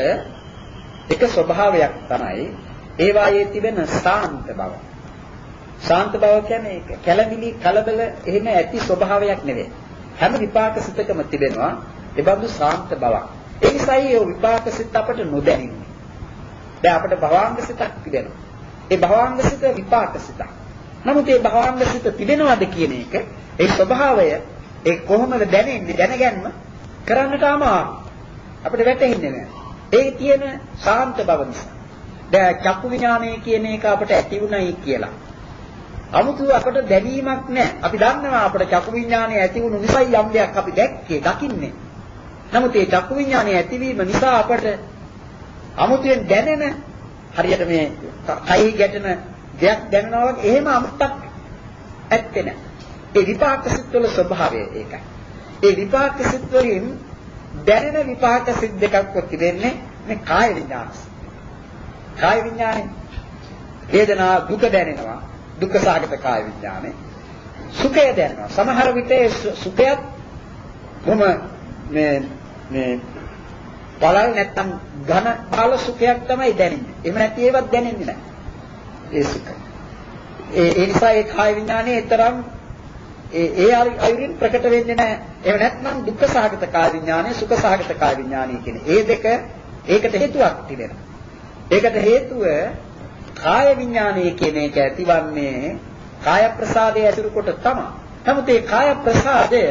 එක ස්වභාවයක් තමයි ඒවායේ තිබෙන ශාන්ත බව. ශාන්ත බව කියන්නේ ඒක කැළඹිලි කලබල එහෙම ඇති ස්වභාවයක් නෙවෙයි. හැම විපාක සිතකම තිබෙනවා ඒ බඳු ශාන්ත බවක්. ඒ නිසායි ඒ විපාක සිත අපට නොදැනෙන්නේ. දැන් අපිට භවංග සිතක් තිබෙනවා. ඒ භවංග සිත විපාක සිතක්. නමුත් ඒ භවංග සිත තිබෙනවද කියන එක ඒ ස්වභාවය ඒ කොහොමද දැනෙන්නේ දැනගන්න කරන්නට අමාරුයි. අපිට වැටහෙන්නේ නැහැ. ඒ තියෙන ශාන්ත බව නිසා. දැන් චක්කු විඥානය කියන එක අපට ඇති වුණයි කියලා. 아무තු අපට දැනීමක් නැහැ. අපි දන්නවා අපට චක්කු විඥානය ඇති වුණු නිසා යම් දෙයක් අපි දැක්කේ, දකින්නේ. නමුත් ඒ චක්කු විඥානය ඇතිවීම නිසා අපට 아무තෙන් දැනෙන හරියට මේ කයි ගැටෙන දෙයක් දැනනවා වගේ එහෙම අමුත්තක් ඇත්තේ නැහැ. ඒ විපාක සිත්වල ස්වභාවය ඒකයි. ඒ විපාක සිත් වලින් දැනෙන විපාක සිත් දෙකක් තිබෙන්නේ මේ කාය විඥාන. කාය විඥානේ වේදනා දුක දැනෙනවා. දුක්ඛ සාගත කාය විඥානේ. සුඛය දැනෙනවා. සමහර විට සුඛයත් මොම මේ මේ බලල් නැත්තම් ඝන බල සුඛයක් තමයි දැනෙන්නේ. එහෙම නැති ඒවත් දැනෙන්නේ නැහැ. ඒ සුඛ. ඒ ඒ නිසා ඒ කාය විඥානේ තරම් ඒ ඒ අයුරින් ප්‍රකට වෙන්නේ නැහැ. එහෙම නැත්නම් දුක්ඛ සහගත කාය විඥානය, සුඛ සහගත කාය විඥානය කියන ඒ දෙක ඒකට හේතුවක් තිබෙනවා. ඒකට හේතුව කාය විඥානය කියන එක ඇතිවන්නේ කාය ප්‍රසාදයේ ඇතුළු කොට තමයි. නමුත් ඒ කාය ප්‍රසාදය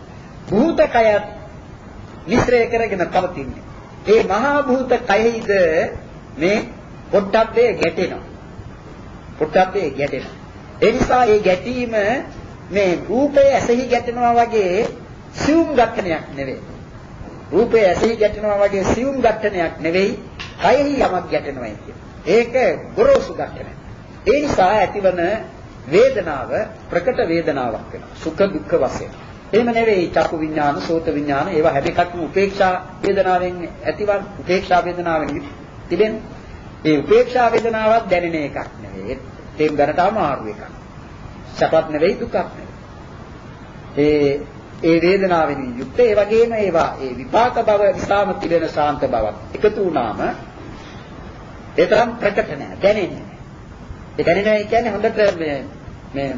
භූතකයත් මිශ්‍රය කරගෙන පවතින්නේ. ඒ මහා භූත කයෙහිද මේ පොට්ටබ්බේ ගැටෙනවා. පොට්ටබ්බේ ගැටෙනවා. ඒ නිසා ඒ ගැටීම මේ රූපය ඇසෙහි ගැටෙනවා වගේ සියුම් ඝට්ටනයක් නෙවෙයි. රූපය ඇසෙහි ගැටෙනවා වගේ සියුම් ඝට්ටනයක් නෙවෙයි. කයෙහි යමක් ගැටෙනවා කියන්නේ. ඒක ගොරෝසු ඝට්ටනයක්. ඒ නිසා ඇතිවන වේදනාව ප්‍රකට වේදනාවක් වෙනවා. සුඛ දුක්ඛ වශයෙන්. එහෙම නෙවෙයි චක්කු විඥාන, සෝත විඥාන ඒවා හැබැයි උපේක්ෂා වේදනාවෙන් ඇතිවන් උපේක්ෂා වේදනාවෙන් තිබෙන්නේ. ඒ උපේක්ෂා වේදනාවක් දැනෙන එකක් නෙවෙයි. ඒක ගන්නට අමාරු එකක්. සපත් නෙවෙයි දුකක් නෙවෙයි. ඒ ඒ වේදනාවෙන් යුක්ත ඒ වගේම ඒවා ඒ විපාක බව නිසාම තිබෙන ශාන්ත බවක් එකතු වුණාම ඒ තරම් ප්‍රකට නැහැ දැනෙන්නේ. ඒ දැනෙනවා කියන්නේ හොඳට මේ මේ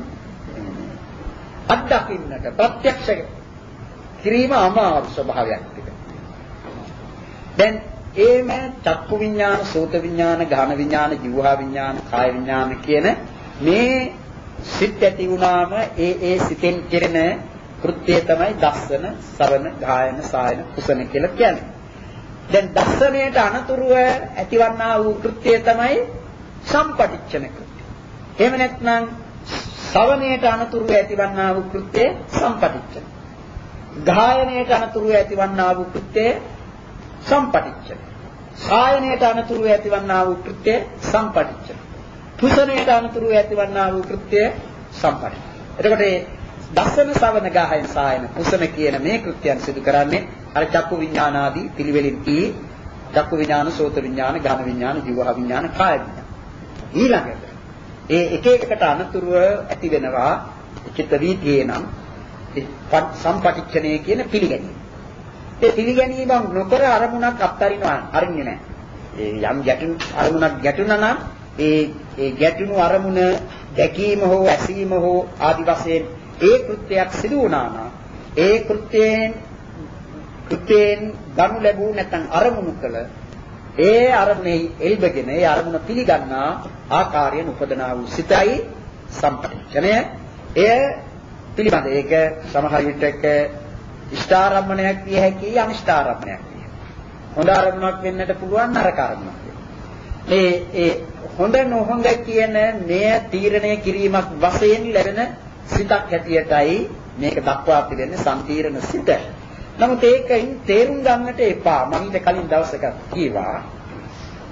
අත්දකින්නට ප්‍රත්‍යක්ෂ කිරීම අමාරු ස්වභාවයක් තිබෙනවා. දැන් ඒම චක්කු විඥාන, සෝත විඥාන, ගාන විඥාන, જીවහා විඥාන, කාය විඥාන කියන මේ සිත් ඇති වුණාම ඒ ඒ සිතෙන් කෙරෙන කෘත්‍යය තමයි දස්සන, සවන, ගායන, සායන, කුසන කියලා කියන්නේ. දැන් දස්සනයට අනතුරුව ඇතිවන්නා වූ කෘත්‍යය තමයි සම්පටිච්ඡන කෘත්‍යය. එහෙම නැත්නම් සවනයට අනතුරුව ඇතිවන්නා වූ කෘත්‍යය සම්පටිච්ඡන. ගායනයට අනතුරුව ඇතිවන්නා වූ කෘත්‍යය සම්පටිච්ඡන. සායනයට අනතුරුව ඇතිවන්නා වූ කෘත්‍යය සම්පටිච්ඡන. කුසනයට අනතුරුව ඇතිවන්නා වූ කෘත්‍යය සම්පටිච්ඡන. එතකොට දස්සන, සවන, ගායන, සායන, කුසන කියන මේ කෘත්‍යයන් සිදු කරන්නේ අර චක්කු විඥාන ආදී පිළිවෙලින් කී චක්කු විඥාන, සෝත විඥාන, ගාන විඥාන, જીවහා විඥාන, කාය විඥාන. ඊළඟට ඒ එක එකකට අනතුරුව ඇති වෙනවා චිත්ත වීතියේ නම් සම්පටිච්ඡනය කියන පිළිගැනීම. ඒ පිළිගැනීම නොකර අරමුණක් අත්හරිනවා අරින්නේ නැහැ. ඒ යම් ගැටුණු අරමුණක් ගැටුණා නම් ඒ ඒ ගැටුණු අරමුණ දැකීම හෝ ඇසීම හෝ ආදි වශයෙන් ඒ කෘත්‍යයක් සිදු වුණා නම් ඒ කෘත්‍යයෙන් කෘත්‍යයෙන් ගනු ලැබූ නැත්නම් අරමුණු කළ ඒ අරමුණේ එල්බගෙන ඒ අරමුණ පිළිගන්නා ආකාරයෙන් උපදනා වූ සිතයි සම්පටිච්ඡනය. එය පිළිබඳ ඒක සමහර විටක ඉෂ්ඨාරම්මණයක් විය හැකි, අනිෂ්ඨාරම්මණයක් විය. හොඳ අරමුණක් වෙන්නට පුළුවන්, නරක අරමුණක් වෙන්න. මේ ඒ හොඳ නොහොඳ කියන මෙය තීරණය කිරීමක් වශයෙන් ලැබෙන සිතක් හැටියටයි මේක දක්වා තිබෙන්නේ සම්තිරණ සිත. නමුත් ඒකෙන් තේරුම් ගන්නට එපා. මම ඊට කලින් දවසක කීවා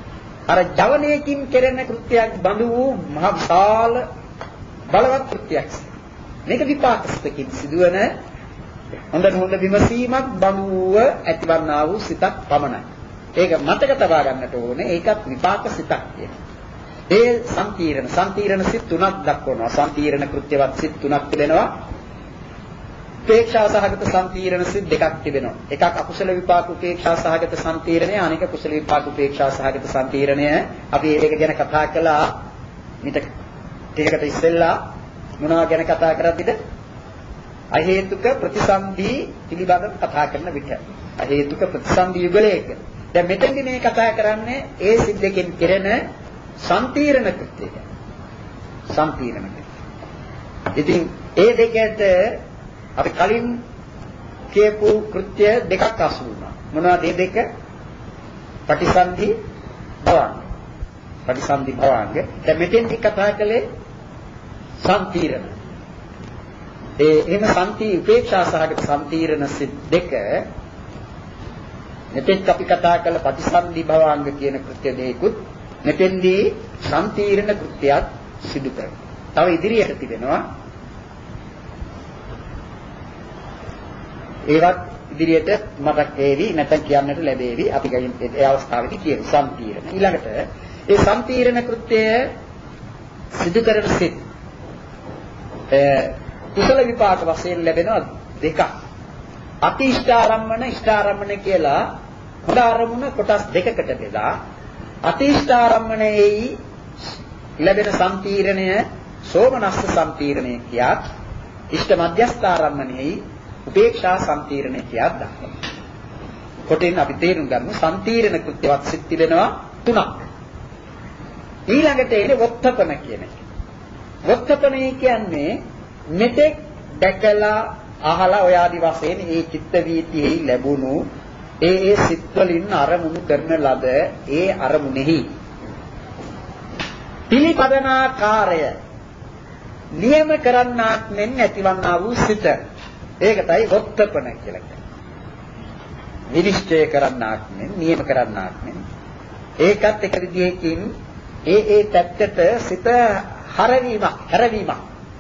අර ජවනයකින් කෙරෙන කෘත්‍යයක් බඳු වූ මහ විශාල බලවත් කෘත්‍යයක්. මේක විපාකස්තකින් සිදුවන හොඳ හොඳ විමසීමක් බඳු වූ ඇතිවන්නා වූ සිතක් පමණයි. ඒක මතක තබා ගන්නට ඕනේ. ඒකත් විපාක සිතක් කියනවා. ඒ සම්තිරණ සම්තිරණ සිත් තුනක් දක්වනවා. සම්තිරණ කෘත්‍යවත් සිත් තුනක් තිබෙනවා. උපේක්ෂා සහගත සම්තිරණ සිත් දෙකක් තිබෙනවා. එකක් අකුසල විපාක උපේක්ෂා සහගත සම්තිරණය, අනෙක කුසල විපාක උපේක්ෂා සහගත සම්තිරණය. අපි ඒක ගැන කතා කළා. මිට ටිකකට ඉස්සෙල්ලා මොනවා ගැන කතා කරද්දිද? අහේතුක ප්‍රතිසන්දි පිළිබඳව කතා කරන විට. අහේතුක ප්‍රතිසන්දි යුගලයක. දැන් මෙතෙන්දී මේ කතා කරන්නේ ඒ සිත් දෙකෙන් කෙරෙන සම්තිරණ කෘත්‍යය. සම්තිරණ කෘත්‍යය. ඉතින් ඒ දෙකට අපි කලින් කියපු කෘත්‍ය දෙකක් අසු වුණා. මොනවද මේ දෙක? පටිසන්ධි භවංග. පටිසන්ධි භවංග. දැන් මෙතෙන්දී කතා කළේ සම්තිරණ. ඒ එහෙම සම්ති උපේක්ෂා සහගත සම්තිරණ සිත් දෙක මෙතෙක් අපි කතා කළ පටිසන්ධි භවංග කියන කෘත්‍ය දෙකකුත් මෙතෙන්දී සම්තිරණ කෘත්‍යයක් සිදු කරනවා. තව ඉදිරියට තිබෙනවා. ඒවත් ඉදිරියට මතක් වේවි නැත්නම් කියන්නට ලැබේවි. අපි ඒ අවස්ථාවේදී කියමු සම්තිරණ. ඊළඟට ඒ සම්තිරණ කෘත්‍යය සිදු කරන සිත් කුසල විපාක වශයෙන් ලැබෙනවා දෙකක්. අතිෂ්ඨාරම්මන ඉෂ්ඨාරම්මන කියලා හොඳ අරමුණ කොටස් දෙකකට බෙදා අතිෂ්ඨාරම්මනයේ ලැබෙන සම්තිරණය සෝමනස්ස සම්තිරණය කියක්, ඉෂ්ඨ මධ්‍යස්ථාරම්මනයේ උපේක්ෂා සම්තිරණය කියක් දක්වනවා. කොටින් අපි තේරුම් ගමු සම්තිරණ කෘත්‍යවත් සිත් තිබෙනවා තුනක්. ඊළඟට එන්නේ වොත්තපන කියන එක. වොත්තපනේ කියන්නේ මෙතෙක් දැකලා අහලා ඔය ආදි වශයෙන් ඒ චිත්ත වීතිෙහි ලැබුණු ඒ ඒ සිත් වලින් අරමුණු කරන ලද ඒ අරමුණෙහි පිළිපදනාකාරය නියම කරන්නාක් මෙන් ඇතිවන්නා වූ සිත. ඒකටයි වොත්තපන කියලා කියන්නේ. විනිශ්චය කරන්නාක් මෙන් නියම කරන්නාක් මෙන්. ඒකත් එක විදිහකින් ඒ ඒ පැත්තට සිත හරවීමක්, හැරවීමක්.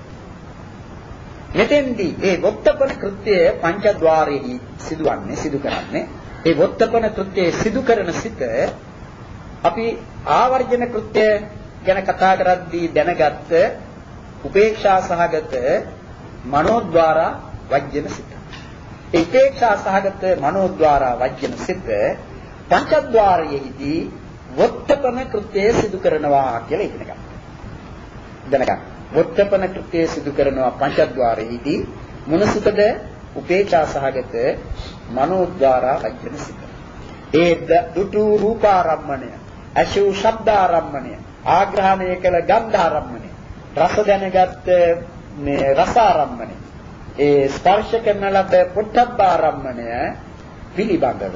මෙතෙන්දී ඒ වොත්තපන කෘත්‍යය පංචද්වාරයේදී සිදුවන්නේ සිදු කරන්නේ ඒ වොත්තපන කෘත්‍යයේ සිදු කරන සිත අපි ආවර්ජන කෘත්‍ය ගැන කතා කරද්දී දැනගත්ත උපේක්ෂා සහගත මනෝද්වාරා වජ්ජන සිත. ඒ උපේක්ෂා සහගත මනෝද්වාරා වජ්ජන සිත පංචද්වාරයේදී වොත්තපන කෘත්‍යය සිදු කරනවා කියලා ඉගෙන ගන්න. දැනගන්න. වොත්තපන කෘත්‍යය සිදු කරනවා පංචද්වාරයේදී මොනසිතද? උපේක්ෂා සහගත මනෝද්වාරා වජ්ජන සිත. ඒ දුටු රූපාරම්මණය, අශු ශබ්දාරම්මණය, ආග්‍රහණය කළ ගන්ධාරම්මණය, රස දැනගත් මේ රසාරම්මණය, ඒ ස්පර්ශ කරන ලද පොට්ටබ්බාරම්මණය පිළිබඳව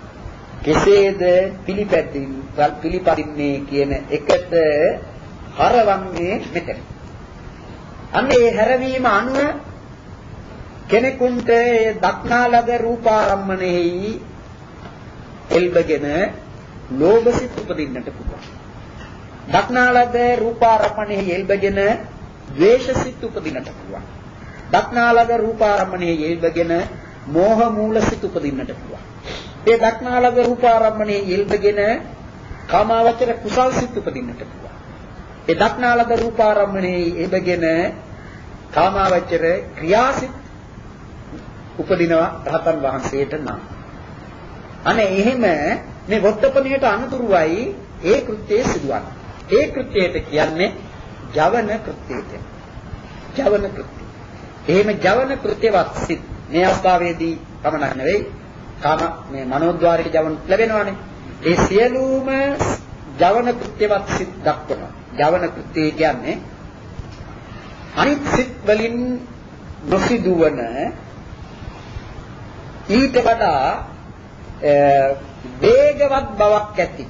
කෙසේද පිළිපැදින් පිළිපදින්නේ කියන එකට හරවන්නේ මෙතන. අන්නේ හැරවීම අනුව කෙනෙකුට ඒ දක්නා ලද රූපාරම්මණයෙහි එල්බගෙන ලෝභසිත උපදින්නට පුළුවන්. දක්නා ලද රූපාරම්මණයෙහි එල්බගෙන ද්වේෂසිත උපදින්නට පුළුවන්. දක්නා ලද රූපාරම්මණයෙහි එල්බගෙන මෝහ මූලසිත උපදින්නට පුළුවන්. ඒ දක්නා ලද රූපාරම්මණයෙහි එල්බගෙන කාමාවචර කුසල්සිත උපදින්නට පුළුවන්. ඒ දක්නා ලද රූපාරම්මණයෙහි එල්බගෙන කාමාවචර ක්‍රියාසිත උපදිනවා රහතන් වහන්සේට නම්. අනේ එහෙම මේ වොත්තපණයට අනුතුරුවයි ඒ කෘත්‍යය සිදුවන්නේ. ඒ කෘත්‍යයට කියන්නේ ජවන කෘත්‍යය. ජවන කෘත්‍යය. එහෙම ජවන කෘත්‍යවත් සිත් මේ අවස්ථාවේදී පමණක් නෙවෙයි කාම මේ මනෝද්වාරයේ ජවන ලැබෙනවානේ. ඒ සියලුම ජවන කෘත්‍යවත් සිත් දක්වනවා. ජවන කෘත්‍යය කියන්නේ අනිත් සිත් වලින් නොසිදුවන ඊට වඩා වේගවත් බවක් ඇති.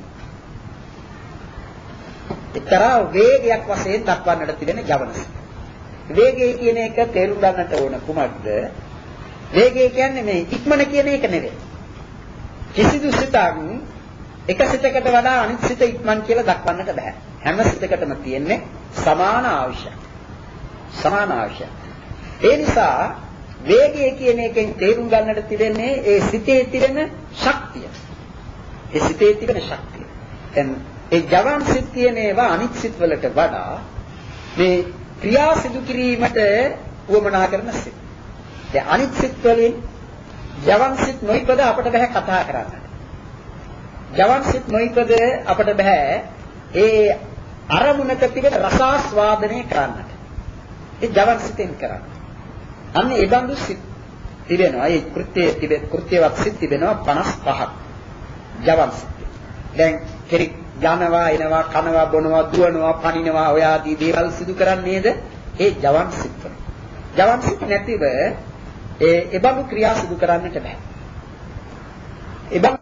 එතරම් වේගයක් වශයෙන් දක්වන්නට තිබෙන ජවන සිත්. වේගය කියන එක තේරුම් ගන්නට ඕන කුමක්ද? වේගය කියන්නේ මේ ඉක්මන කියන එක නෙවෙයි. කිසිදු සිතක් එක සිතකට වඩා අනිත් සිත ඉක්මන් කියලා දක්වන්නට බෑ. හැම සිතකටම තියෙන්නේ සමාන අවශ්‍යයි. සමාන අවශ්‍යයි. ඒ නිසා වේගය කියන එකෙන් තේරුම් ගන්නට තිබෙන්නේ ඒ සිතේ තිබෙන ශක්තිය. ඒ සිතේ තිබෙන ශක්තිය. දැන් ඒ ජවන් සිත් කියන ඒවා අනිත් සිත් වලට වඩා මේ ක්‍රියා සිදු කිරීමට උවමනා කරන සිත්. දැන් අනිත් සිත් වලින් ජවන් සිත් නොයිපද අපට බෑ කතා කරන්නට. ජවන් සිත් නොයිපද අපට බෑ ඒ අරමුණක තිබෙන රසාස්වාදනය කරන්නට. ඒ ජවන් සිතෙන් කරන්නේ. අන්න ඒ බඳු සිත් තිබෙනවා. ඒ කෘත්‍යයේ තිබෙන කෘත්‍යවත් සිත් තිබෙනවා පනස් පහක්. ජවන් සිත්. දැන් කෙනෙක් යනවා එනවා කනවා බොනවා දුවනවා පනිනවා ඔය ආදී දේවල් සිදු කරන්නේද ඒ ජවන් සිත් වල. ජවන් සිත් නැතිව ඒ ඒ බඳු ක්‍රියා සිදු කරන්නට බෑ. ඒ